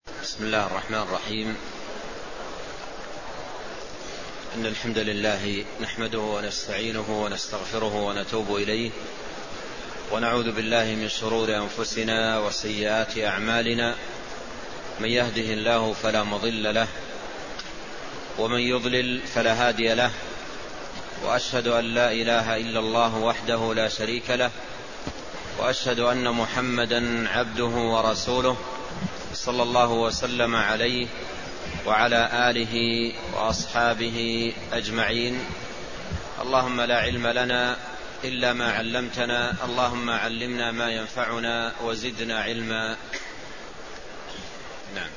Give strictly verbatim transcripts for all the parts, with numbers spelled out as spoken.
بسم الله الرحمن الرحيم. إن الحمد لله نحمده ونستعينه ونستغفره ونتوب إليه، ونعوذ بالله من شرور أنفسنا وسيئات أعمالنا. من يهده الله فلا مضل له، ومن يضلل فلا هادي له، وأشهد أن لا إله إلا الله وحده لا شريك له، وأشهد أن محمدا عبده ورسوله صلى الله وسلم عليه وعلى آله وأصحابه أجمعين. اللهم لا علم لنا إلا ما علمتنا، اللهم علمنا ما ينفعنا وزدنا علما. نعم.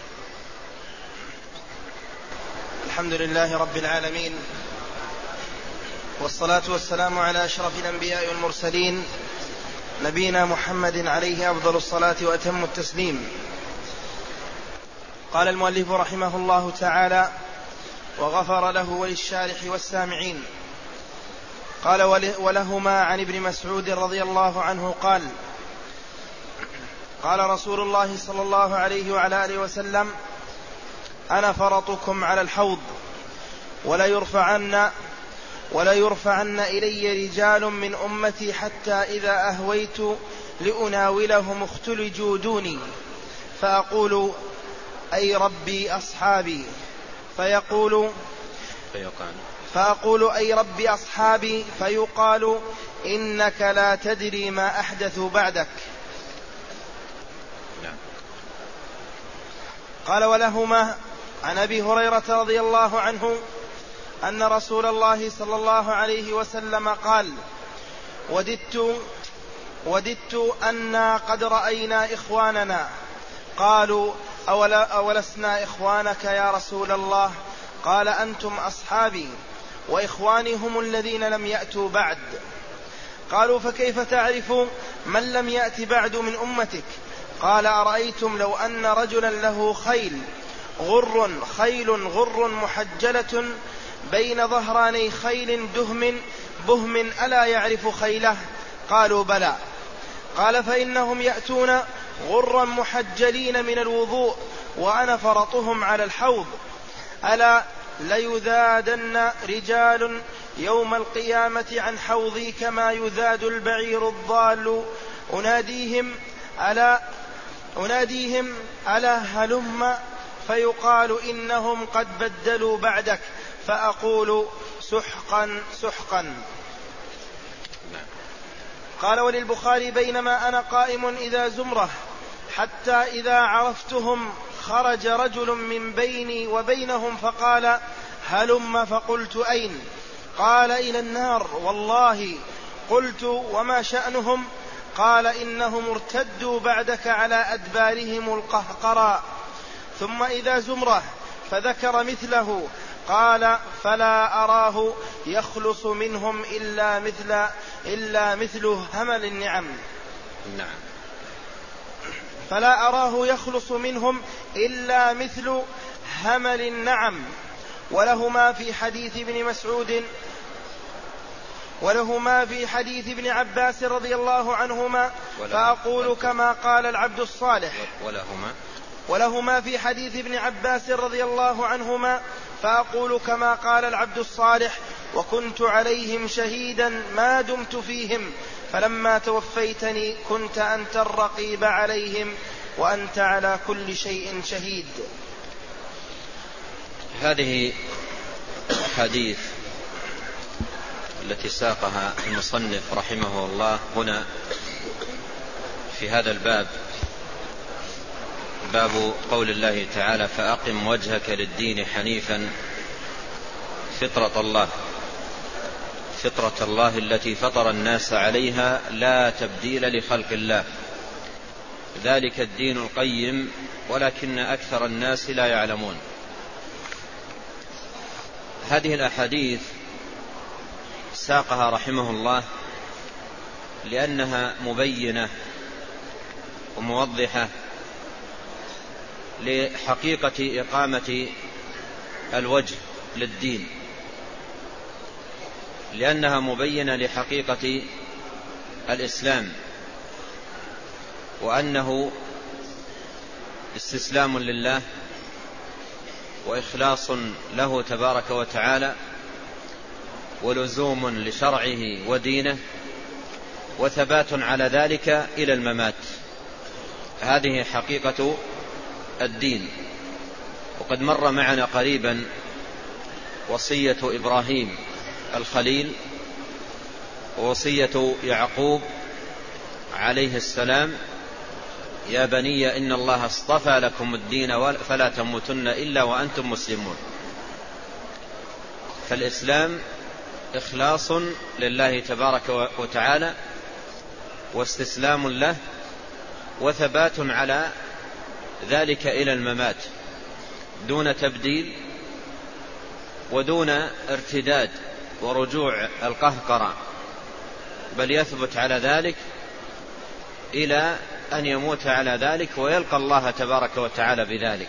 الحمد لله رب العالمين، والصلاة والسلام على أشرف الأنبياء والمرسلين، نبينا محمد عليه أفضل الصلاة وأتم التسليم. قال المؤلف رحمه الله تعالى: وغفر له وللشارح والسامعين. قال: ولهما عن ابن مسعود رضي الله عنه قال: قال رسول الله صلى الله عليه وعلى آله وسلم: أنا فرطكم على الحوض، ولا يرفعن ولا يرفعن إلي رجال من أمتي حتى إذا أهويت لأناولهم اختلجوا دوني، فأقول: أي ربي أصحابي، فيقول فأقول أي ربي أصحابي، فيقال: إنك لا تدري ما أحدثوا بعدك. قال: ولهما عن أبي هريرة رضي الله عنه أن رسول الله صلى الله عليه وسلم قال: وددت وددت أنا قد رأينا إخواننا. قالوا: أولا أولسنا إخوانك يا رسول الله؟ قال: أنتم أصحابي، وإخواني هم الذين لم يأتوا بعد. قالوا: فكيف تعرف من لم يأت بعد من أمتك؟ قال: أرأيتم لو أن رجلا له خيل غر خيل غر محجلة بين ظهراني خيل دهم بهم ألا يعرف خيله؟ قالوا: بلى. قال: فإنهم يأتون غرا محجلين من الوضوء، وأنا فرطهم على الحوض. ألا ليذادن رجال يوم القيامة عن حوضي كما يذاد البعير الضال. أناديهم ألا أناديهم ألا هلم، فيقال: إنهم قد بدلوا بعدك، فأقول: سحقا سحقا. قال: وللبخاري: بينما أنا قائم إذا زمرة، حتى إذا عرفتهم خرج رجل من بيني وبينهم فقال: هلم. فقلت: أين؟ قال: إلى النار والله. قلت: وما شأنهم؟ قال: إنهم ارتدوا بعدك على أدبارهم القهقراء. ثم إذا زمرة، فذكر مثله. قال: فلا أراه يخلص منهم إلا مثل إلا مثل همل النعم. نعم. فلا أراه يخلص منهم إلا مثل همل النعم. ولهما في حديث ابن مسعود ولهما في حديث ابن عباس رضي الله عنهما: فأقول كما قال العبد الصالح. ولهما ولهما في حديث ابن عباس رضي الله عنهما: فأقول كما قال العبد الصالح: وكنت عليهم شهيدا ما دمت فيهم، فلما توفيتني كنت أنت الرقيب عليهم، وأنت على كل شيء شهيد. هذه الحديث التي ساقها المصنف رحمه الله هنا في هذا الباب، باب قول الله تعالى: فأقم وجهك للدين حنيفا فطرة الله فطرة الله التي فطر الناس عليها لا تبديل لخلق الله، ذلك الدين القيم ولكن أكثر الناس لا يعلمون. هذه الأحاديث ساقها رحمه الله لأنها مبينة وموضحة لحقيقة إقامة الوجه للدين، لأنها مبينة لحقيقة الإسلام، وأنه استسلام لله وإخلاص له تبارك وتعالى ولزوم لشرعه ودينه وثبات على ذلك إلى الممات. هذه حقيقة الدين. وقد مر معنا قريبا وصية إبراهيم الخليل ووصية يعقوب عليه السلام: يا بني إن الله اصطفى لكم الدين فلا تموتن إلا وأنتم مسلمون. فالإسلام إخلاص لله تبارك وتعالى واستسلام له وثبات على ذلك إلى الممات دون تبديل ودون ارتداد ورجوع القهقرة، بل يثبت على ذلك إلى أن يموت على ذلك ويلقى الله تبارك وتعالى بذلك.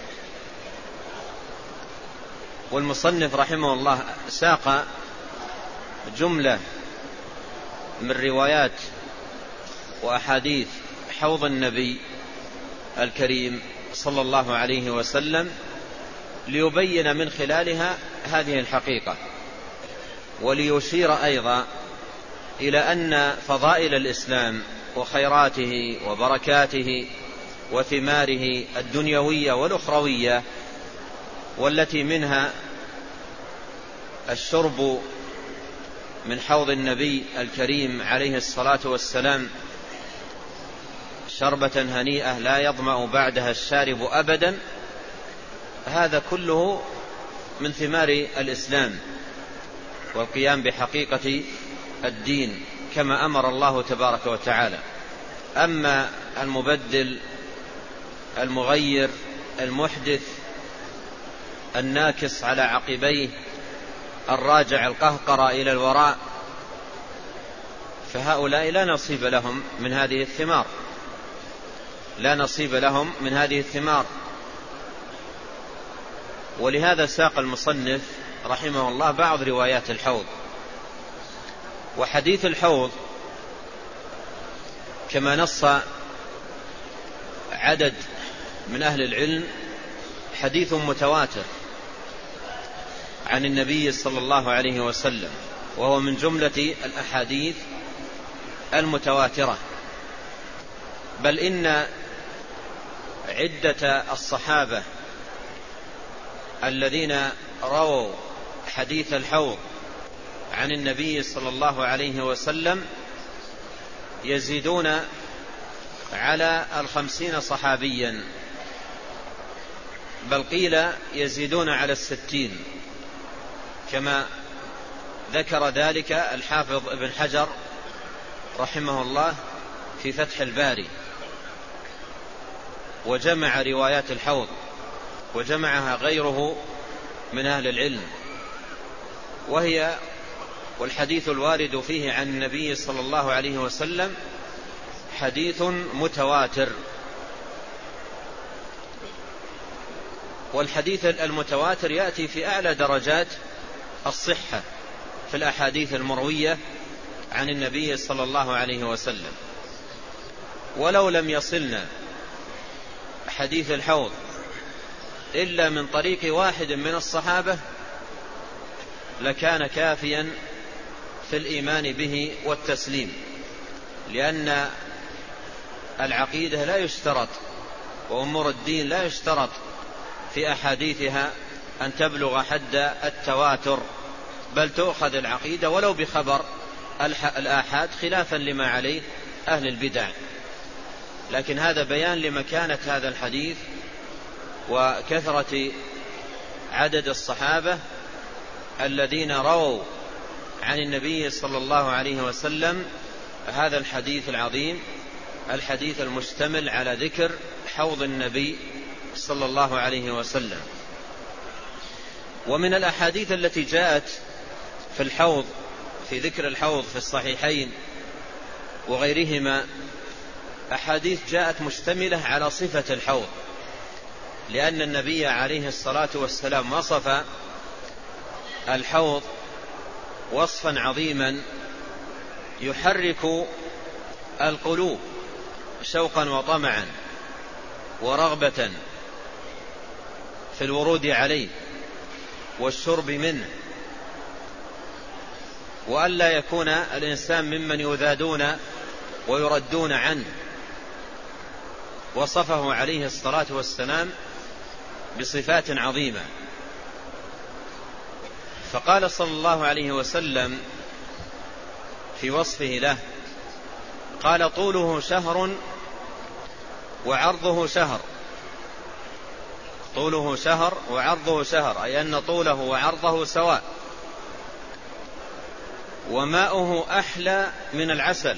والمصنف رحمه الله ساق جملة من روايات وأحاديث حوض النبي الكريم صلى الله عليه وسلم ليبين من خلالها هذه الحقيقة، وليشير أيضا إلى أن فضائل الإسلام وخيراته وبركاته وثماره الدنيوية والأخروية، والتي منها الشرب من حوض النبي الكريم عليه الصلاة والسلام شربة هنيئة لا يظمأ بعدها الشارب أبدا، هذا كله من ثمار الإسلام والقيام بحقيقة الدين كما أمر الله تبارك وتعالى. أما المبدل المغير المحدث الناكس على عقبيه الراجع القهقر إلى الوراء، فهؤلاء لا نصيب لهم من هذه الثمار، لا نصيب لهم من هذه الثمار. ولهذا ساق المصنف رحمه الله بعض روايات الحوض. وحديث الحوض كما نص عدد من أهل العلم حديث متواتر عن النبي صلى الله عليه وسلم، وهو من جملة الأحاديث المتواترة. بل إن عدة الصحابة الذين رووا حديث الحوض عن النبي صلى الله عليه وسلم يزيدون على الخمسين صحابيا، بل قيل يزيدون على الستين، كما ذكر ذلك الحافظ ابن حجر رحمه الله في فتح الباري، وجمع روايات الحوض وجمعها غيره من أهل العلم، وهي والحديث الوارد فيه عن النبي صلى الله عليه وسلم حديث متواتر. والحديث المتواتر يأتي في أعلى درجات الصحة في الأحاديث المروية عن النبي صلى الله عليه وسلم. ولو لم يصلنا حديث الحوض إلا من طريق واحد من الصحابة لكان كافيا في الإيمان به والتسليم، لأن العقيدة لا يشترط وأمور الدين لا يشترط في أحاديثها أن تبلغ حد التواتر، بل تؤخذ العقيدة ولو بخبر الآحاد خلافا لما عليه أهل البدع. لكن هذا بيان لمكانة هذا الحديث وكثرة عدد الصحابة الذين رووا عن النبي صلى الله عليه وسلم هذا الحديث العظيم، الحديث المشتمل على ذكر حوض النبي صلى الله عليه وسلم. ومن الأحاديث التي جاءت في الحوض في ذكر الحوض في الصحيحين وغيرهما أحاديث جاءت مشتملة على صفة الحوض، لأن النبي عليه الصلاة والسلام وصف الحوض وصفا عظيما يحرك القلوب شوقا وطمعا، ورغبة في الورود عليه والشرب منه، وألا يكون الإنسان ممن يذادون ويردون عنه. وصفه عليه الصلاة والسلام بصفات عظيمة، فقال صلى الله عليه وسلم في وصفه له، قال: طوله شهر وعرضه شهر. طوله شهر وعرضه شهر، أي أن طوله وعرضه سواء. وماؤه أحلى من العسل،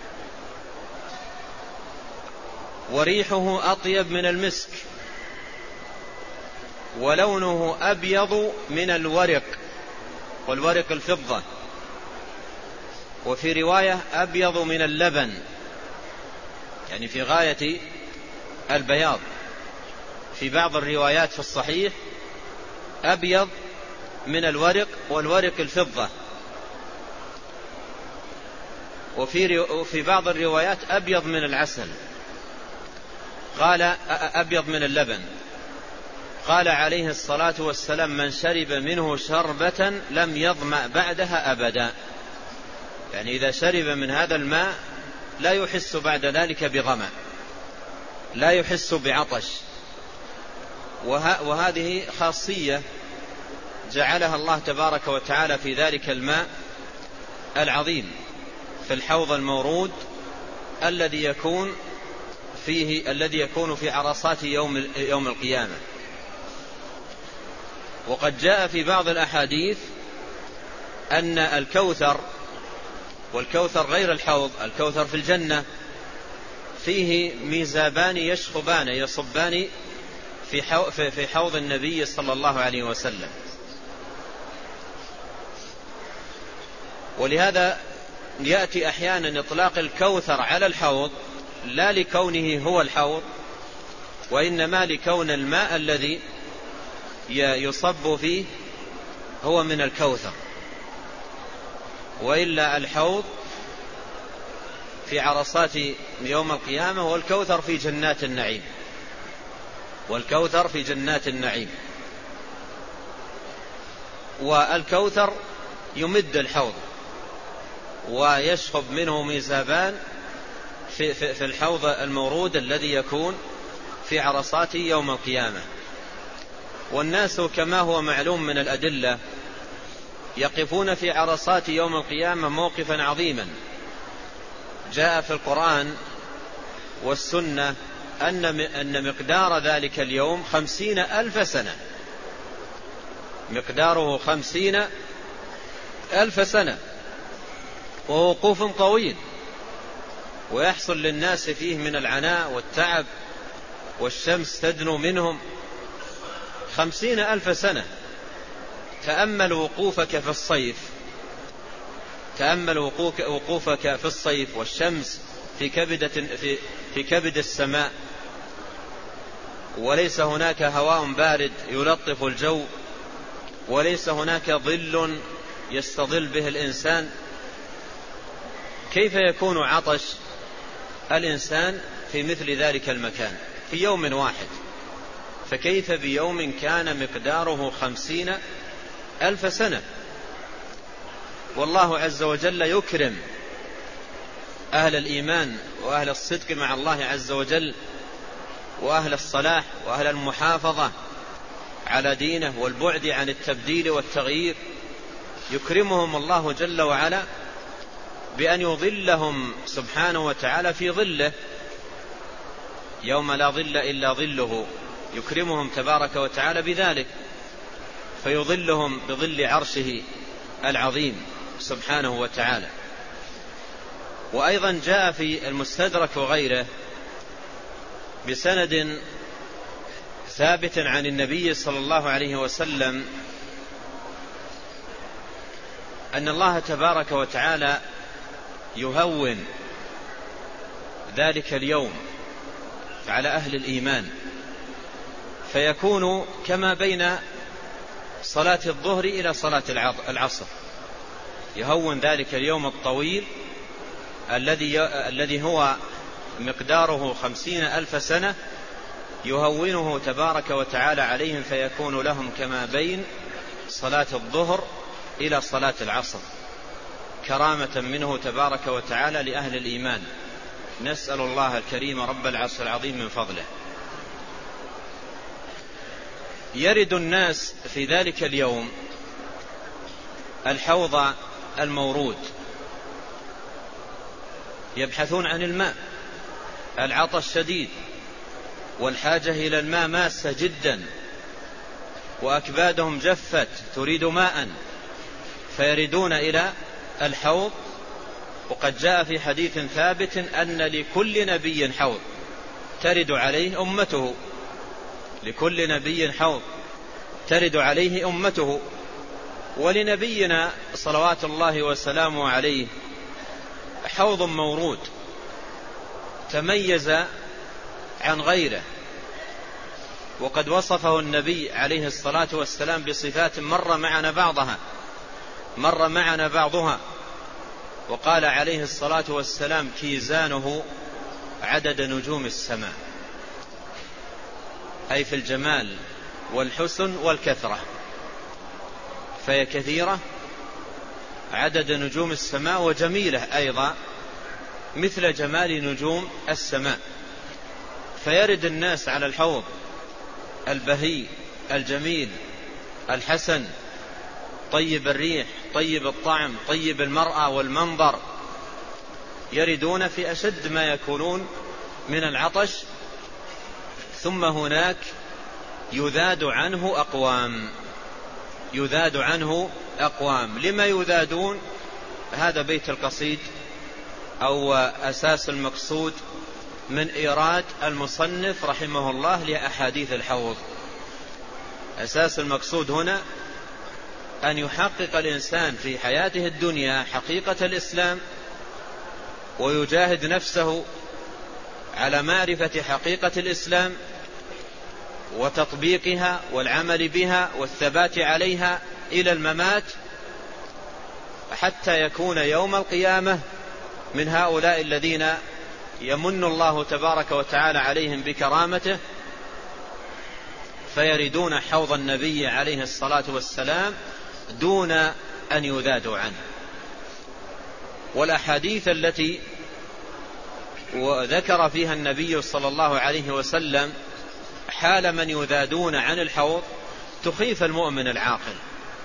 وريحه أطيب من المسك، ولونه أبيض من الورق، والورق الفضة. وفي رواية أبيض من اللبن، يعني في غاية البياض. في بعض الروايات في الصحيح أبيض من الورق، والورق الفضة. وفي بعض الروايات أبيض من العسل، قال أبيض من اللبن. قال عليه الصلاة والسلام: من شرب منه شربة لم يظمأ بعدها أبدا. يعني إذا شرب من هذا الماء لا يحس بعد ذلك بظمأ، لا يحس بعطش. وه وهذه خاصية جعلها الله تبارك وتعالى في ذلك الماء العظيم، في الحوض المورود الذي يكون فيه الذي يكون في عرصات يوم يوم القيامة. وقد جاء في بعض الأحاديث أن الكوثر، والكوثر غير الحوض، الكوثر في الجنة، فيه ميزابان يشخبان يصبان في حوض النبي صلى الله عليه وسلم. ولهذا يأتي أحيانا إطلاق الكوثر على الحوض لا لكونه هو الحوض، وإنما لكون الماء الذي يصب فيه هو من الكوثر. وإلا الحوض في عرصات يوم القيامة، والكوثر في جنات النعيم، والكوثر في جنات النعيم. والكوثر يمد الحوض ويشخب منه ميزابان في, في, في الحوض المورود الذي يكون في عرصات يوم القيامة. والناس كما هو معلوم من الأدلة يقفون في عرصات يوم القيامة موقفا عظيما. جاء في القرآن والسنة أن أن مقدار ذلك اليوم خمسين ألف سنة، مقداره خمسين ألف سنة، ووقوف طويل، ويحصل للناس فيه من العناء والتعب، والشمس تدنو منهم. خمسين ألف سنة. تأمل وقوفك في الصيف، تأمل وقوفك في الصيف والشمس في كبدة في, في كبد السماء، وليس هناك هواء بارد يلطف الجو، وليس هناك ظل يستظل به الإنسان. كيف يكون عطش الإنسان في مثل ذلك المكان في يوم واحد؟ فكيف بيوم كان مقداره خمسين ألف سنة؟ والله عز وجل يكرم أهل الإيمان وأهل الصدق مع الله عز وجل، وأهل الصلاح وأهل المحافظة على دينه والبعد عن التبديل والتغيير. يكرمهم الله جل وعلا بأن يظلهم سبحانه وتعالى في ظله يوم لا ظل إلا ظله. يكرمهم تبارك وتعالى بذلك، فيظلهم بظل عرشه العظيم سبحانه وتعالى. وأيضا جاء في المستدرك وغيره بسند ثابت عن النبي صلى الله عليه وسلم أن الله تبارك وتعالى يهون ذلك اليوم على أهل الإيمان، فيكون كما بين صلاة الظهر إلى صلاة العصر. يهون ذلك اليوم الطويل الذي الذي هو مقداره خمسين ألف سنة، يهونه تبارك وتعالى عليهم فيكون لهم كما بين صلاة الظهر إلى صلاة العصر، كرامة منه تبارك وتعالى لأهل الإيمان. نسأل الله الكريم رب العرش العظيم من فضله. يرد الناس في ذلك اليوم الحوض المورود، يبحثون عن الماء، العطش شديد والحاجة إلى الماء ماسة جدا، وأكبادهم جفت تريد ماء، فيردون إلى الحوض. وقد جاء في حديث ثابت أن لكل نبي حوض ترد عليه أمته، لكل نبي حوض ترد عليه أمته. ولنبينا صلوات الله وسلامه عليه حوض مورود تميز عن غيره، وقد وصفه النبي عليه الصلاة والسلام بصفات مر معنا بعضها مر معنا بعضها وقال عليه الصلاة والسلام: كيزانه عدد نجوم السماء، أي في الجمال والحسن والكثرة، فهي كثيرة عدد نجوم السماء، وجميلة أيضا مثل جمال نجوم السماء. فيرد الناس على الحوض البهي الجميل الحسن، طيب الريح، طيب الطعم، طيب المرأة والمنظر، يردون في أشد ما يكونون من العطش. ثم هناك يذاد عنه أقوام يذاد عنه أقوام لما يذادون؟ هذا بيت القصيد أو أساس المقصود من إيراد المصنف رحمه الله لأحاديث الحوض. أساس المقصود هنا أن يحقق الإنسان في حياته الدنيا حقيقة الإسلام، ويجاهد نفسه على معرفة حقيقة الإسلام وتطبيقها والعمل بها والثبات عليها إلى الممات، حتى يكون يوم القيامة من هؤلاء الذين يمن الله تبارك وتعالى عليهم بكرامته، فيردون حوض النبي عليه الصلاة والسلام دون أن يذادوا عنه. والأحاديث التي وذكر فيها النبي صلى الله عليه وسلم حال من يذادون عن الحوض تخيف المؤمن العاقل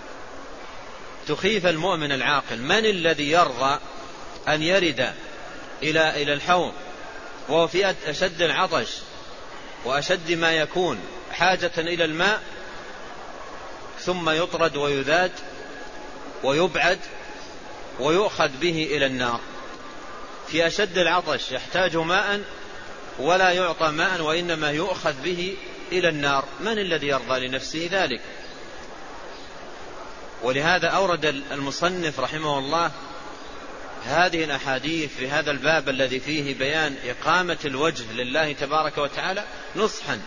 تخيف المؤمن العاقل. من الذي يرضى أن يرد إلى إلى الحوض وهو في أشد العطش وأشد ما يكون حاجة إلى الماء، ثم يطرد ويذاد ويبعد ويؤخذ به إلى النار؟ في أشد العطش يحتاج ماء ولا يعطى ماء، وإنما يؤخذ به إلى النار. من الذي يرضى لنفسه ذلك؟ ولهذا أورد المصنف رحمه الله هذه الأحاديث في هذا الباب الذي فيه بيان إقامة الوجه لله تبارك وتعالى نصحا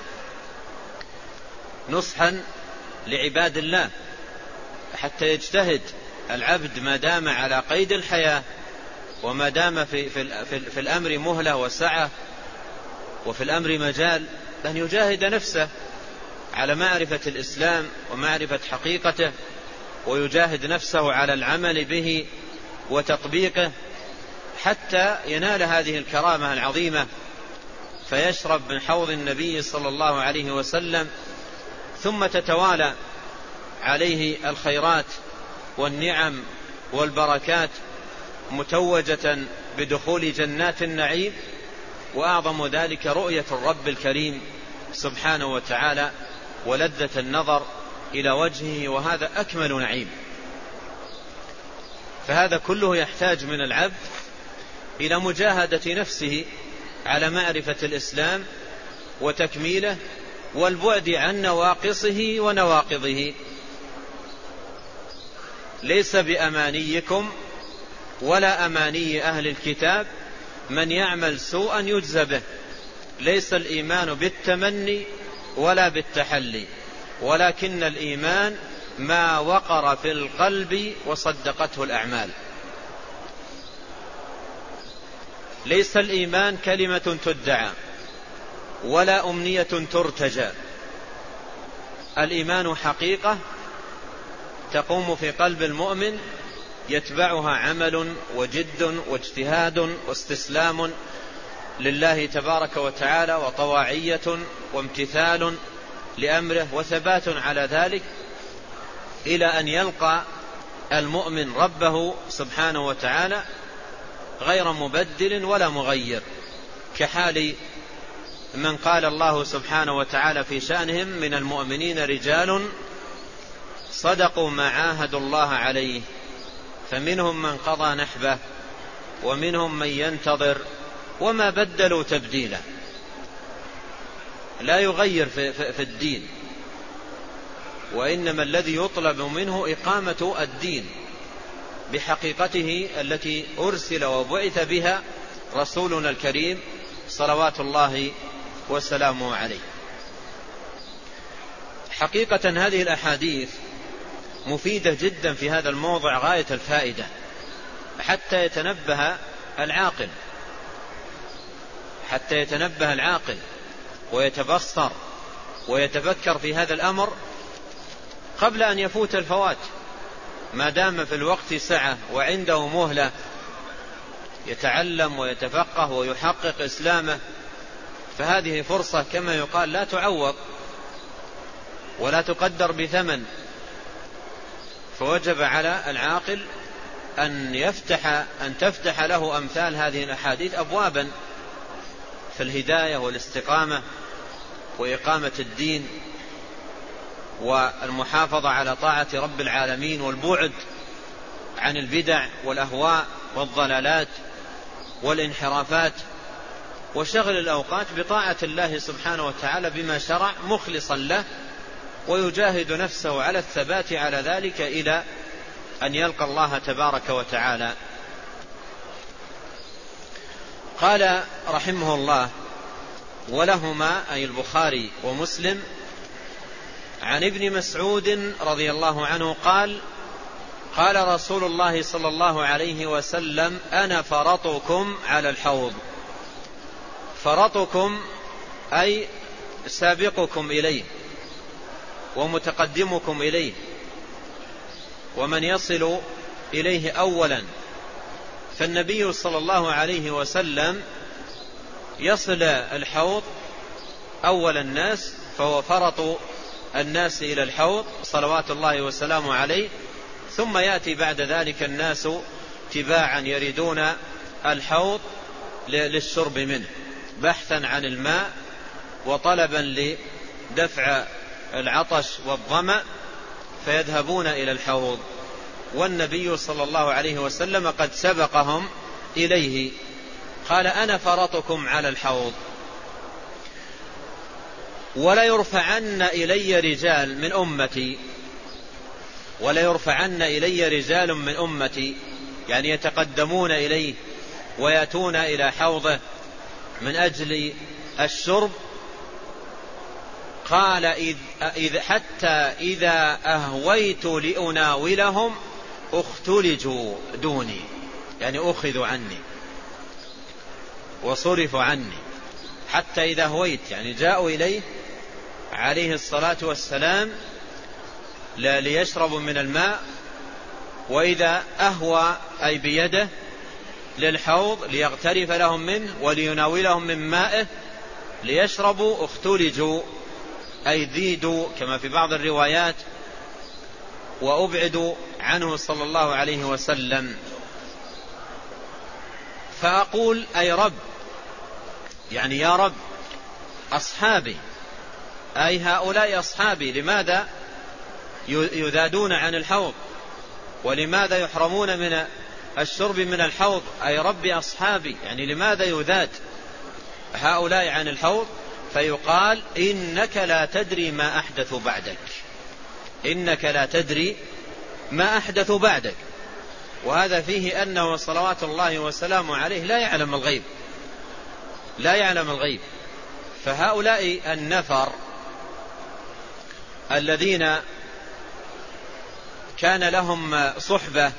نصحا لعباد الله، حتى يجتهد العبد ما دام على قيد الحياة، وما دام في, في, في, في الأمر مهلة وسعة، وفي الأمر مجال، أن يجاهد نفسه على معرفة الإسلام ومعرفة حقيقته، ويجاهد نفسه على العمل به وتطبيقه، حتى ينال هذه الكرامة العظيمة، فيشرب من حوض النبي صلى الله عليه وسلم، ثم تتوالى عليه الخيرات والنعم والبركات متوجة بدخول جنات النعيم. وأعظم ذلك رؤية الرب الكريم سبحانه وتعالى ولذة النظر إلى وجهه، وهذا أكمل نعيم. فهذا كله يحتاج من العبد إلى مجاهدة نفسه على معرفة الإسلام وتكميله، والبعد عن نواقصه ونواقضه. ليس بأمانيكم ولا أماني أهل الكتاب من يعمل سوءا يجزى به. ليس الإيمان بالتمني ولا بالتحلي، ولكن الإيمان ما وقر في القلب وصدقته الأعمال. ليس الإيمان كلمة تدعى، ولا أمنية ترتجى. الإيمان حقيقة تقوم في قلب المؤمن، يتبعها عمل وجد واجتهاد واستسلام لله تبارك وتعالى وطواعية وامتثال لأمره وثبات على ذلك إلى أن يلقى المؤمن ربه سبحانه وتعالى غير مبدل ولا مغير، كحال من قال الله سبحانه وتعالى في شأنهم: من المؤمنين رجال صدقوا ما عاهدوا الله عليه فمنهم من قضى نحبه ومنهم من ينتظر وما بدلوا تبديلا. لا يغير في, في, في الدين، وإنما الذي يطلب منه إقامة الدين بحقيقته التي أرسل وبعث بها رسولنا الكريم صلوات الله وسلامه عليه. حقيقة هذه الأحاديث مفيدة جدا في هذا الموضع غاية الفائدة، حتى يتنبه العاقل حتى يتنبه العاقل ويتبصر ويتفكر في هذا الأمر قبل أن يفوت الفوات، ما دام في الوقت سعة وعنده مهلة يتعلم ويتفقه ويحقق إسلامه، فهذه فرصة كما يقال لا تعوض ولا تقدر بثمن. فوجب على العاقل أن يفتح أن تفتح له أمثال هذه الأحاديث أبوابا في الهداية والاستقامة وإقامة الدين والمحافظة على طاعة رب العالمين والبعد عن البدع والأهواء والضلالات والانحرافات، وشغل الأوقات بطاعة الله سبحانه وتعالى بما شرع مخلصا له، ويجاهد نفسه على الثبات على ذلك إلى أن يلقى الله تبارك وتعالى. قال رحمه الله: ولهما أي البخاري ومسلم عن ابن مسعود رضي الله عنه قال: قال رسول الله صلى الله عليه وسلم: أنا فرطكم على الحوض. فرطكم أي سابقكم إليه ومتقدمكم إليه، ومن يصل إليه أولا. فالنبي صلى الله عليه وسلم يصل الحوض أول الناس، فهو فرط الناس إلى الحوض صلوات الله وسلامه عليه، ثم يأتي بعد ذلك الناس تباعا يريدون الحوض للشرب منه بحثا عن الماء وطلبا لدفع العطش والظمأ، فيذهبون إلى الحوض، والنبي صلى الله عليه وسلم قد سبقهم إليه. قال: أنا فرطكم على الحوض ولا يرفعن إلي رجال من أمتي. ولا يرفعن إلي رجال من أمتي يعني يتقدمون إليه ويأتون إلى حوضه من أجل الشرب. قال: إذ إذ حتى إذا أهويت لأناولهم اختلجوا دوني، يعني أخذوا عني وصرفوا عني. حتى إذا هويت يعني جاءوا إليه عليه الصلاة والسلام ليشربوا من الماء، وإذا أهوى أي بيده للحوض ليغترف لهم منه وليناولهم من مائه ليشربوا اختلجوا أي ذيدوا كما في بعض الروايات، وأبعدوا عنه صلى الله عليه وسلم. فأقول: أي رب، يعني يا رب، أصحابي أي هؤلاء أصحابي لماذا يذادون عن الحوض ولماذا يحرمون من الشرب من الحوض؟ أي ربي أصحابي، يعني لماذا يذاد هؤلاء عن الحوض؟ فيقال: إنك لا تدري ما أحدث بعدك، إنك لا تدري ما أحدث بعدك. وهذا فيه أنه صلوات الله وسلامه عليه لا يعلم الغيب، لا يعلم الغيب. فهؤلاء النفر الذين كان لهم صحبة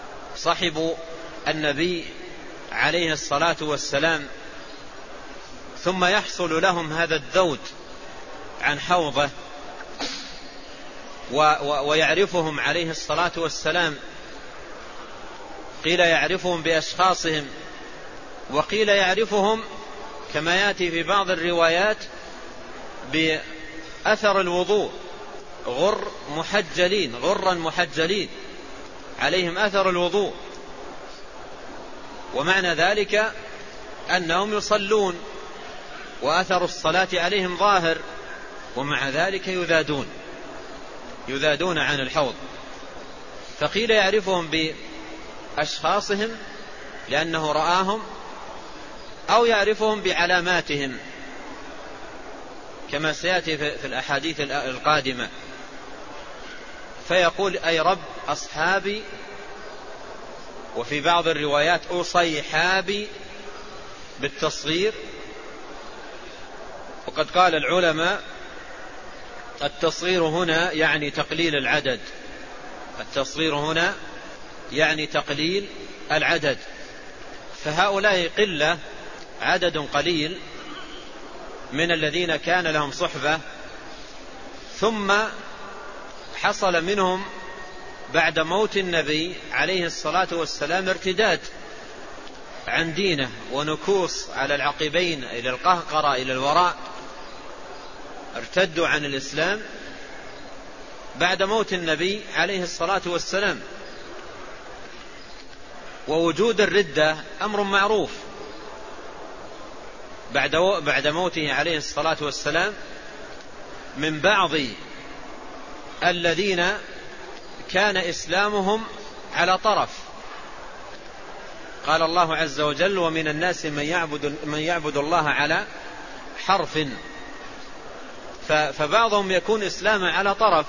صحبوا النبي عليه الصلاة والسلام ثم يحصل لهم هذا الذود عن حوضه ويعرفهم عليه الصلاة والسلام. قيل يعرفهم بأشخاصهم، وقيل يعرفهم كما يأتي في بعض الروايات بأثر الوضوء، غر محجلين غرا محجلين عليهم أثر الوضوء، ومعنى ذلك أنهم يصلون وأثر الصلاة عليهم ظاهر، ومع ذلك يذادون يذادون عن الحوض. فقيل يعرفهم بأشخاصهم لأنه رآهم، أو يعرفهم بعلاماتهم كما سيأتي في الأحاديث القادمة، فيقول أي رب أصحابي، وفي بعض الروايات أصيحابي بالتصغير. وقد قال العلماء التصغير هنا يعني تقليل العدد، التصغير هنا يعني تقليل العدد، فهؤلاء قلة، عدد قليل من الذين كان لهم صحبة، ثم حصل منهم بعد موت النبي عليه الصلاة والسلام ارتداد عن دينه ونكوص على العقبين إلى القهقرة إلى الوراء، ارتدوا عن الإسلام بعد موت النبي عليه الصلاة والسلام. ووجود الردة أمر معروف بعد بعد موته عليه الصلاة والسلام من بعض الذين كان إسلامهم على طرف. قال الله عز وجل: ومن الناس من يعبد, من يعبد الله على حرف. فبعضهم يكون إسلامه على طرف،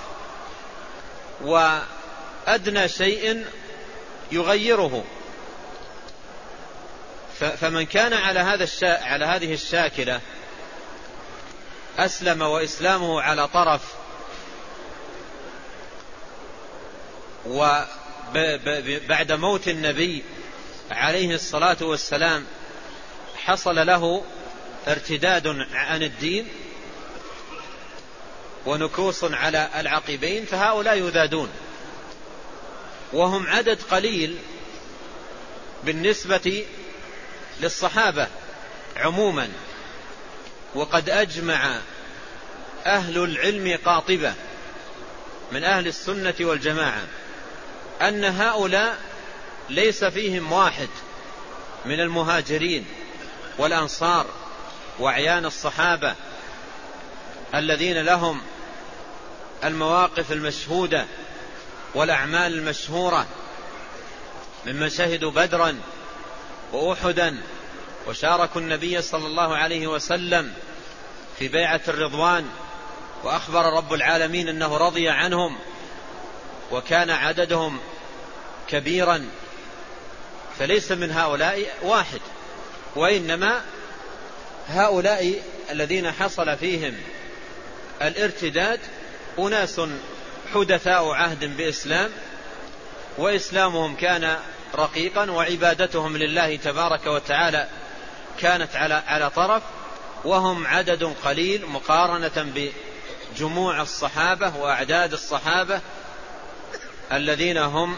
وأدنى شيء يغيره. فمن كان على هذا الشا... على هذه الشاكلة أسلم وإسلامه على طرف، وبعد موت النبي عليه الصلاة والسلام حصل له ارتداد عن الدين ونكوص على العقبين، فهؤلاء يذادون، وهم عدد قليل بالنسبة للصحابة عموما. وقد أجمع أهل العلم قاطبة من أهل السنة والجماعة أن هؤلاء ليس فيهم واحد من المهاجرين والأنصار وأعيان الصحابة الذين لهم المواقف المشهودة والأعمال المشهورة، ممن شهدوا بدرا وأحدا وشاركوا النبي صلى الله عليه وسلم في بيعة الرضوان، وأخبر رب العالمين أنه رضي عنهم، وكان عددهم كبيرا. فليس من هؤلاء واحد، وإنما هؤلاء الذين حصل فيهم الارتداد أناس حدثاء عهد بإسلام، وإسلامهم كان رقيقا، وعبادتهم لله تبارك وتعالى كانت على على طرف، وهم عدد قليل مقارنة بجموع الصحابة وأعداد الصحابة الذين هم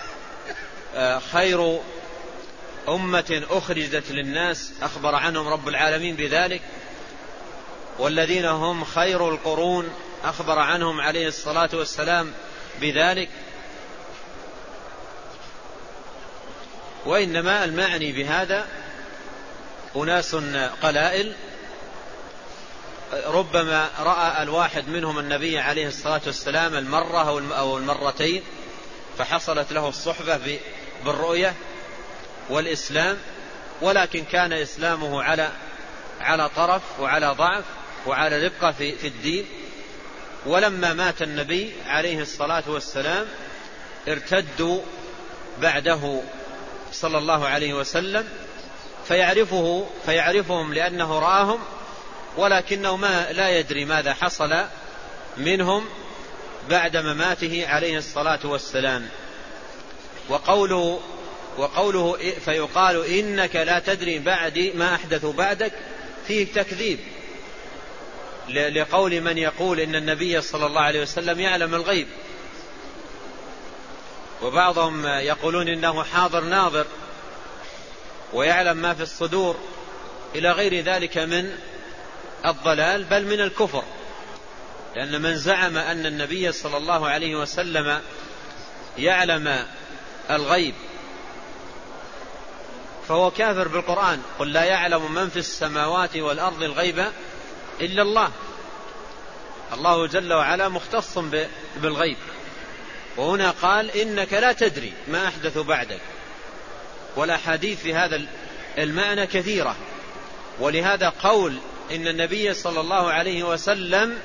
خير أمة أخرجت للناس، أخبر عنهم رب العالمين بذلك، والذين هم خير القرون أخبر عنهم عليه الصلاة والسلام بذلك. وإنما المعني بهذا أناس قلائل، ربما رأى الواحد منهم النبي عليه الصلاة والسلام المرة أو المرتين، فحصلت له الصحبة بالرؤية والإسلام، ولكن كان إسلامه على على طرف وعلى ضعف وعلى رقة في, في الدين. ولما مات النبي عليه الصلاة والسلام ارتدوا بعده صلى الله عليه وسلم، فيعرفه فيعرفهم لأنه رآهم، ولكنه ما لا يدري ماذا حصل منهم بعد مماته عليه الصلاة والسلام. وقوله, وقوله فيقال إنك لا تدري بعدي ما أحدث بعدك، فيه تكذيب لقول من يقول إن النبي صلى الله عليه وسلم يعلم الغيب، وبعضهم يقولون إنه حاضر ناظر ويعلم ما في الصدور، إلى غير ذلك من الضلال بل من الكفر. لأن من زعم أن النبي صلى الله عليه وسلم يعلم الغيب فهو كافر بالقرآن. قل لا يعلم من في السماوات والأرض الغيب إلا الله. الله جل وعلا مختص بالغيب، وهنا قال إنك لا تدري ما أحدث بعدك. والأحاديث في هذا المعنى كثيرة، ولهذا قول إن النبي صلى الله عليه وسلم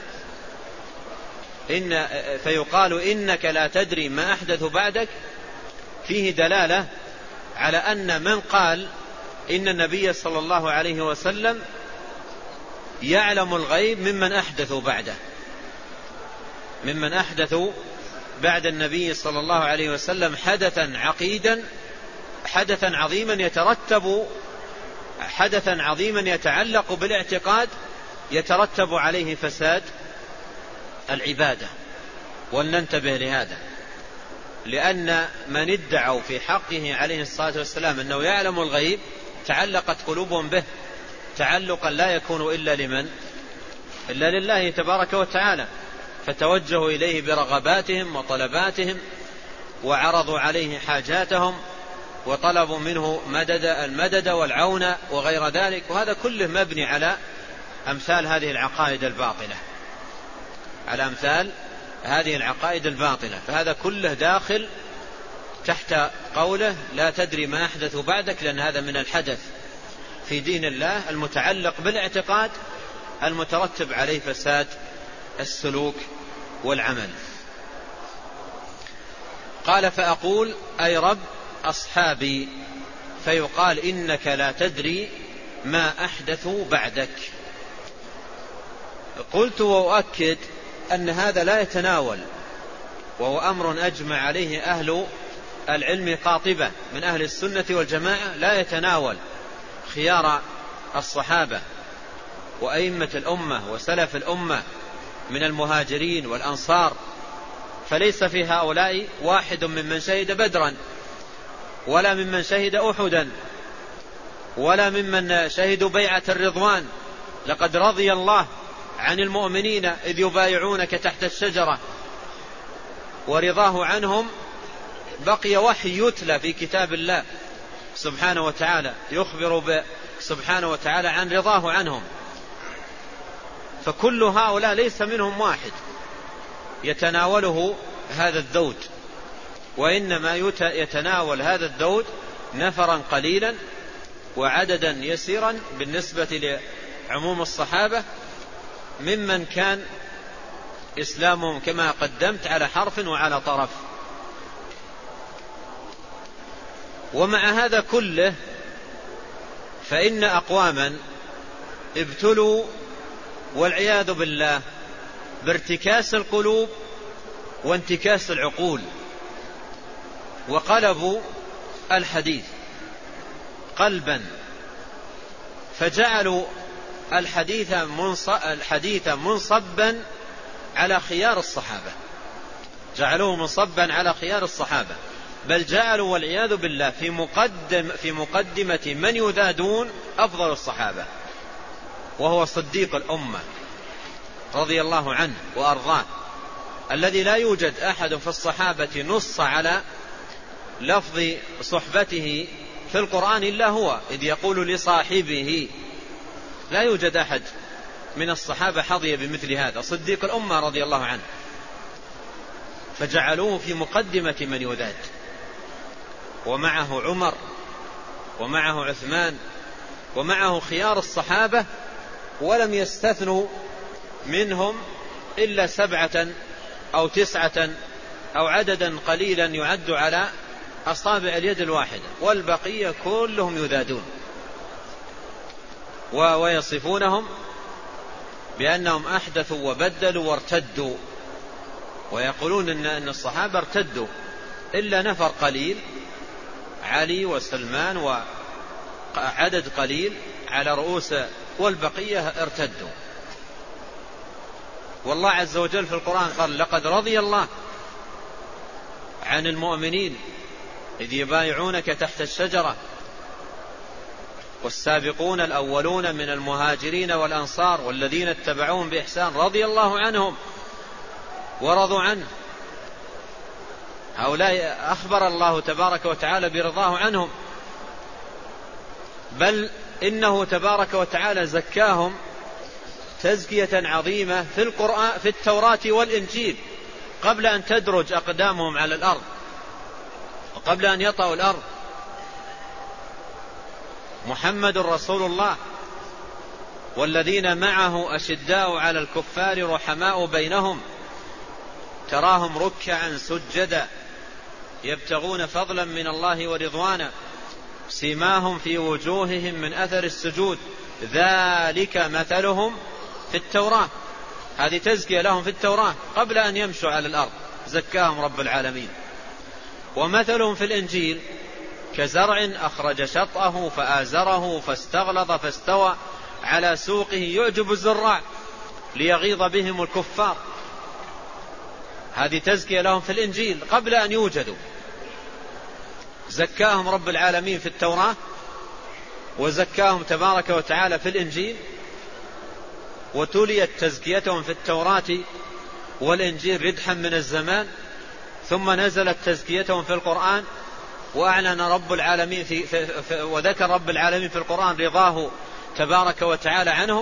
إن فيقال إنك لا تدري ما أحدث بعدك فيه دلالة على أن من قال إن النبي صلى الله عليه وسلم يعلم الغيب ممن أحدثوا بعده، ممن أحدثوا بعد النبي صلى الله عليه وسلم حدثا عقيدا، حدثا عظيما يترتب حدثا عظيما يتعلق بالاعتقاد يترتب عليه فساد العبادة. ولننتبه لهذا، لأن من ادعوا في حقه عليه الصلاة والسلام أنه يعلم الغيب تعلقت قلوبهم به تعلقا لا يكون إلا لمن إلا لله تبارك وتعالى، فتوجهوا إليه برغباتهم وطلباتهم وعرضوا عليه حاجاتهم وطلبوا منه مدد المدد والعون وغير ذلك. وهذا كله مبني على أمثال هذه العقائد الباطلة على أمثال هذه العقائد الباطلة فهذا كله داخل تحت قوله لا تدري ما أحدث بعدك، لأن هذا من الحدث في دين الله المتعلق بالاعتقاد المترتب عليه فساد السلوك والعمل. قال فأقول أي رب أصحابي، فيقال إنك لا تدري ما أحدثوا بعدك. قلت وأؤكد أن هذا لا يتناول، وهو أمر أجمع عليه أهل العلم قاطبة من أهل السنة والجماعة، لا يتناول خيار الصحابة وأئمة الأمة وسلف الأمة من المهاجرين والأنصار، فليس في هؤلاء واحد ممن شهد بدرا ولا ممن شهد أحدا ولا ممن شهدوا بيعة الرضوان. لقد رضي الله عن المؤمنين إذ يبايعونك تحت الشجرة، ورضاه عنهم بقي وحي يتلى في كتاب الله سبحانه وتعالى يخبر سبحانه وتعالى عن رضاه عنهم. فكل هؤلاء ليس منهم واحد يتناوله هذا الذود، وإنما يتناول هذا الذود نفرا قليلا وعددا يسيرا بالنسبة لعموم الصحابة ممن كان إسلامهم كما قدمت على حرف وعلى طرف. ومع هذا كله فإن أقواما ابتلوا والعياذ بالله بارتكاس القلوب وانتكاس العقول، وقلبوا الحديث قلبا فجعلوا الحديث الحديث منصبا على خيار الصحابة، جعلوه منصبا على خيار الصحابة، بل جعلوا والعياذ بالله في مقدم في مقدمة من يذادون أفضل الصحابة، وهو صديق الأمة رضي الله عنه وأرضاه، الذي لا يوجد أحد في الصحابة نص على لفظ صحبته في القرآن إلا هو، إذ يقول لصاحبه. لا يوجد أحد من الصحابة حظي بمثل هذا، صديق الأمة رضي الله عنه، فجعلوه في مقدمة من يذاد، ومعه عمر ومعه عثمان ومعه خيار الصحابة، ولم يستثنوا منهم إلا سبعة أو تسعة أو عددا قليلا يعد على أصابع اليد الواحدة، والبقية كلهم يذادون ويصفونهم بأنهم أحدثوا وبدلوا وارتدوا، ويقولون أن الصحابة ارتدوا إلا نفر قليل علي وسلمان عدد قليل على رؤوس والبقية ارتدوا. والله عز وجل في القرآن قال لقد رضي الله عن المؤمنين إذ يبايعونك تحت الشجرة والسابقون الأولون من المهاجرين والأنصار والذين اتبعوهم بإحسان رضي الله عنهم ورضوا عنه. هؤلاء أخبر الله تبارك وتعالى برضاه عنهم، بل إنه تبارك وتعالى زكاهم تزكية عظيمة في القرآن في التوراة والإنجيل قبل أن تدرج أقدامهم على الأرض وقبل أن يطأوا الأرض. محمد رسول الله والذين معه أشداء على الكفار رحماء بينهم تراهم ركعا سجدا يبتغون فضلا من الله ورضوانا سيماهم في وجوههم من أثر السجود ذلك مثلهم في التوراة. هذه تزكية لهم في التوراة قبل أن يمشوا على الأرض، زكاهم رب العالمين. ومثلهم في الإنجيل كزرع أخرج شطأه فآزره فاستغلظ فاستوى على سوقه يعجب الزراع ليغيظ بهم الكفار. هذه تزكية لهم في الإنجيل قبل أن يوجدوا، زكاهم رب العالمين في التوراة وزكاهم تبارك وتعالى في الإنجيل، وتليت تزكيتهم في التوراة والإنجيل ردحا من الزمان، ثم نزلت تزكيتهم في القرآن وأعلن رب العالمين في, في, في وذكر رب العالمين في القرآن رضاه تبارك وتعالى عنهم.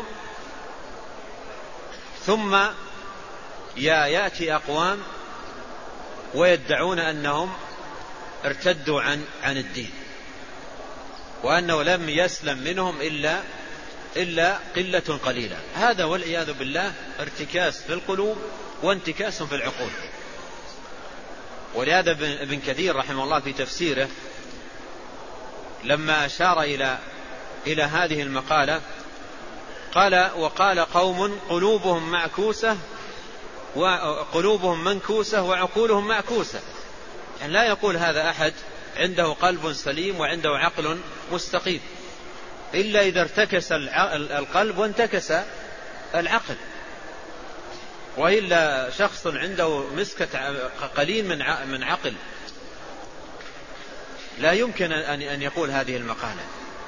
ثم يأتي أقوام ويدعون أنهم ارتدوا عن عن الدين وأنه لم يسلم منهم إلا إلا قلة قليلة. هذا والعياذ بالله ارتكاس في القلوب وانتكاس في العقول. ولهذا ابن كثير رحمه الله في تفسيره لما أشار إلى إلى هذه المقالة قال وقال قوم قلوبهم معكوسة وقلوبهم منكوسة وعقولهم معكوسة. يعني لا يقول هذا أحد عنده قلب سليم وعنده عقل مستقيم إلا إذا ارتكس القلب وانتكس العقل، وإلا شخص عنده مسكة قليل من عقل لا يمكن أن يقول هذه المقالة.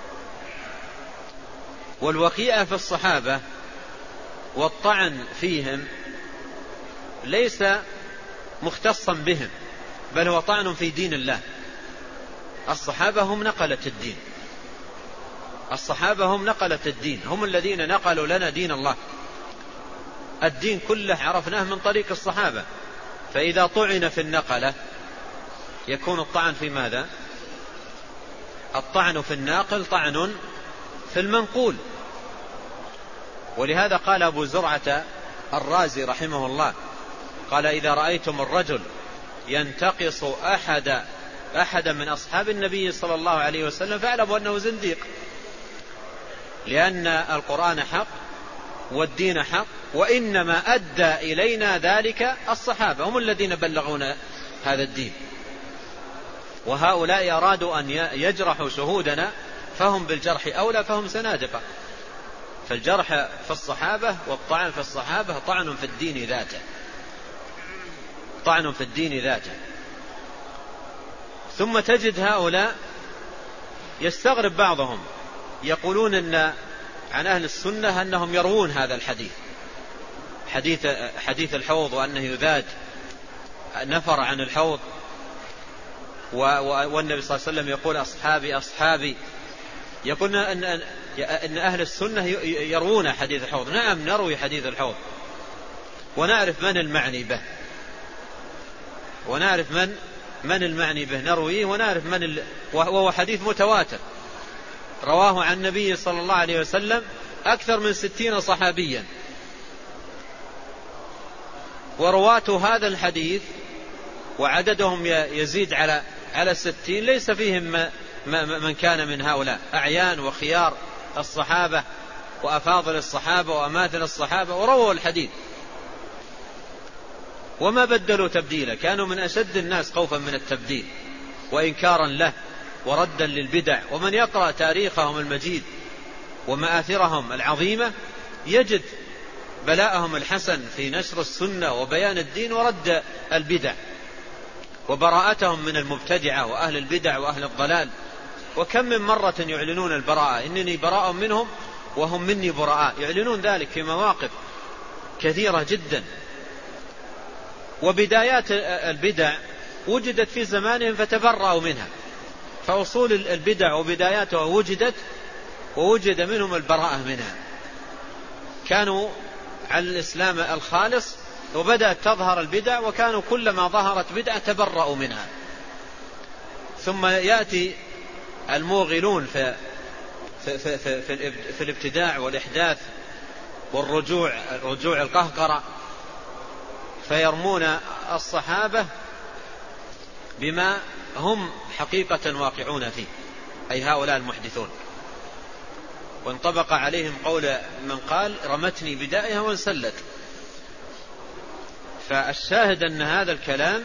والوقيعة في الصحابة والطعن فيهم ليس مختصا بهم، بل هو طعن في دين الله. الصحابة هم نقلة الدين، الصحابة هم نقلة الدين، هم الذين نقلوا لنا دين الله. الدين كله عرفناه من طريق الصحابة، فإذا طعن في النقلة يكون الطعن في ماذا؟ الطعن في الناقل طعن في المنقول. ولهذا قال أبو زرعة الرازي رحمه الله قال إذا رأيتم الرجل ينتقص أحد أحد من أصحاب النبي صلى الله عليه وسلم فاعلموا أنه زنديق، لأن القرآن حق والدين حق، وإنما أدى إلينا ذلك الصحابة، هم الذين بلغونا هذا الدين، وهؤلاء أرادوا أن يجرحوا شهودنا فهم بالجرح أولى، فهم سنادقة. فالجرح في الصحابة والطعن في الصحابة طعن في الدين ذاته، طعن في الدين ذاته. ثم تجد هؤلاء يستغرب بعضهم يقولون إن عن أهل السنة أنهم يروون هذا الحديث، حديث حديث الحوض، وأنه يذاد نفر عن الحوض، والنبي صلى الله عليه وسلم يقول أصحابي أصحابي. يقول أن أن أهل السنة يروون حديث الحوض. نعم نروي حديث الحوض ونعرف من المعني به، ونعرف من من المعني به نرويه، ونعرف من ال... وهو حديث متواتر رواه عن النبي صلى الله عليه وسلم أكثر من ستين صحابيا، ورواة هذا الحديث وعددهم يزيد على على الستين ليس فيهم من كان من هؤلاء أعيان وخيار الصحابة وأفاضل الصحابة وأماثل الصحابة، ورووا الحديث وما بدلوا تبديلا، كانوا من أشد الناس خوفا من التبديل وإنكارا له وردا للبدع. ومن يقرأ تاريخهم المجيد ومآثرهم العظيمة يجد بلاءهم الحسن في نشر السنة وبيان الدين ورد البدع، وبراءتهم من المبتدعة وأهل البدع وأهل الضلال. وكم من مرة يعلنون البراءة، إنني براء منهم وهم مني براء، يعلنون ذلك في مواقف كثيرة جدا. وبدايات البدع وجدت في زمانهم فتبرأوا منها، فأصول البدع وبداياتها وجدت ووجد منهم البراءة منها. كانوا على الإسلام الخالص وبدأت تظهر البدع، وكانوا كلما ظهرت بدعة تبرأوا منها. ثم يأتي الموغلون في, في, في, في, في, في الابتداع والإحداث والرجوع رجوع القهقرة، فيرمون الصحابة بما هم حقيقة واقعون فيه، أي هؤلاء المحدثون. وانطبق عليهم قول من قال رمتني بدائها وانسلت. فالشاهد أن هذا الكلام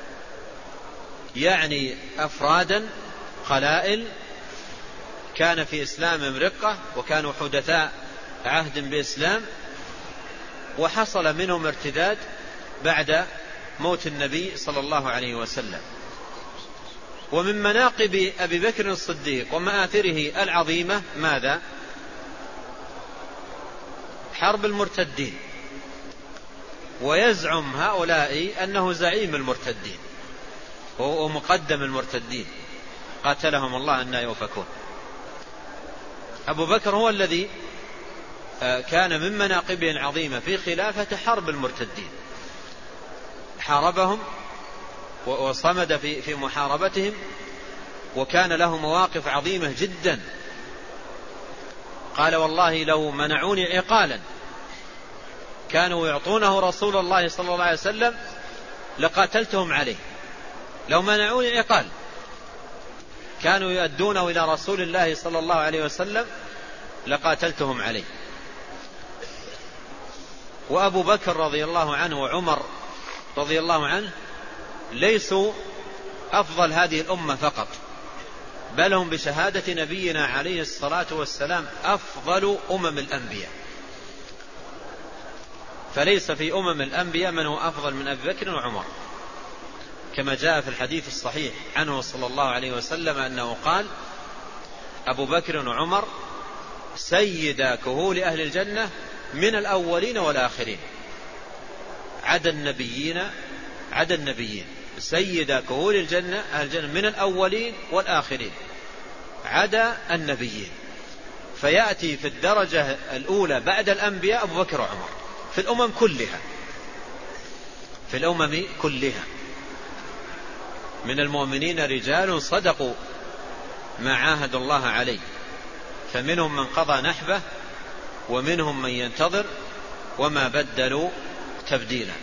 يعني أفرادا قلائل كان في إسلام رقة، وكانوا حدثاء عهد بإسلام، وحصل منهم ارتداد بعد موت النبي صلى الله عليه وسلم. ومن مناقب أبي بكر الصديق ومآثره العظيمة ماذا؟ حرب المرتدين. ويزعم هؤلاء أنه زعيم المرتدين ومقدم المرتدين، قاتلهم الله أن يؤفكون. أبو بكر هو الذي كان من مناقبه العظيمة في خلافة حرب المرتدين، حاربهم وصمد في في محاربتهم، وكان له مواقف عظيمة جدا. قال والله لو منعوني عقالا كانوا يعطونه رسول الله صلى الله عليه وسلم لقاتلتهم عليه. لو منعوني عقال كانوا يؤدونه إلى رسول الله صلى الله عليه وسلم لقاتلتهم عليه. وأبو بكر رضي الله عنه وعمر رضي الله عنه ليسوا أفضل هذه الأمة فقط، بل هم بشهادة نبينا عليه الصلاة والسلام أفضل أمم الأنبياء. فليس في أمم الأنبياء من هو أفضل من أبي بكر وعمر، كما جاء في الحديث الصحيح عنه صلى الله عليه وسلم أنه قال أبو بكر وعمر سيدا كهول أهل الجنة من الأولين والآخرين. عدا النبيين عدا النبيين سيدا كهول الجنة أهل الجنة من الأولين والآخرين عدا النبيين. فيأتي في الدرجة الأولى بعد الأنبياء أبو بكر وعمر في الأمم كلها في الأمم كلها. من المؤمنين رجال صدقوا ما عاهدوا الله عليه، فمنهم من قضى نحبه ومنهم من ينتظر وما بدلوا تبديلا.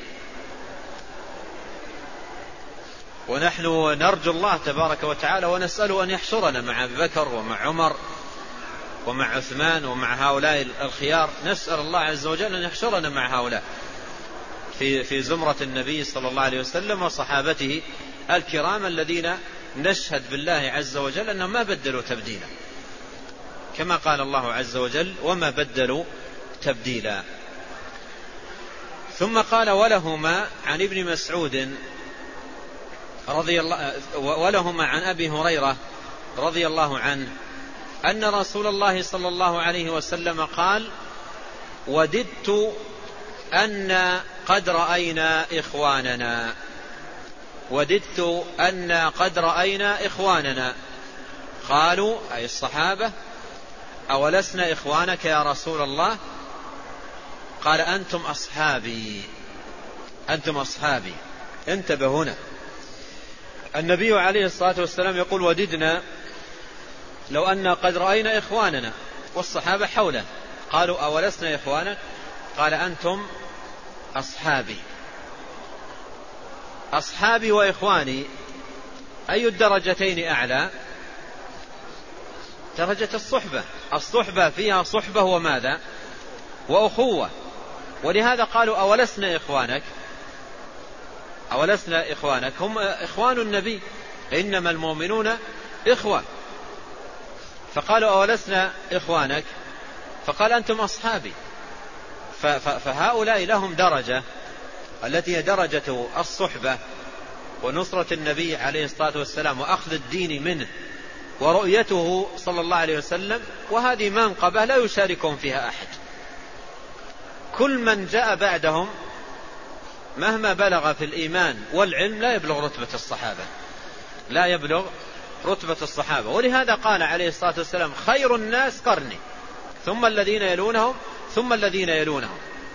ونحن نرجو الله تبارك وتعالى ونسأله أن يحشرنا مع أبي بكر ومع عمر ومع عثمان ومع هؤلاء الخيار. نسأل الله عز وجل أن يحشرنا مع هؤلاء في في زمرة النبي صلى الله عليه وسلم وصحابته الكرام الذين نشهد بالله عز وجل أنهم ما بدلوا تبديلا، كما قال الله عز وجل وما بدلوا تبديلا. ثم قال ولهما عن ابن مسعود رضي الله ولهما عن أبي هريرة رضي الله عنه أن رسول الله صلى الله عليه وسلم قال وددت أن قد رأينا إخواننا وددت أن قد رأينا إخواننا قالوا أي الصحابة أولسنا إخوانك يا رسول الله؟ قال أنتم أصحابي أنتم أصحابي. انتبه هنا، النبي عليه الصلاة والسلام يقول وددنا لو أن قد رأينا إخواننا، والصحابة حوله قالوا أولسنا إخوانك؟ قال أنتم أصحابي. أصحابي وإخواني أي الدرجتين أعلى؟ درجة الصحبة. الصحبة فيها صحبة وماذا؟ وأخوة. ولهذا قالوا أولسنا إخوانك؟ أولسنا إخوانك هم إخوان النبي، إنما المؤمنون إخوة. فقالوا أولسنا إخوانك؟ فقال أنتم أصحابي. فهؤلاء لهم درجة التي هي درجة الصحبة ونصرة النبي عليه الصلاة والسلام وأخذ الدين منه ورؤيته صلى الله عليه وسلم، وهذه منقبة لا يشاركهم فيها أحد. كل من جاء بعدهم مهما بلغ في الإيمان والعلم لا يبلغ رتبة الصحابة، لا يبلغ رتبة الصحابة. ولهذا قال عليه الصلاة والسلام خير الناس قرني ثم الذين يلونهم ثم الذين يلونهم.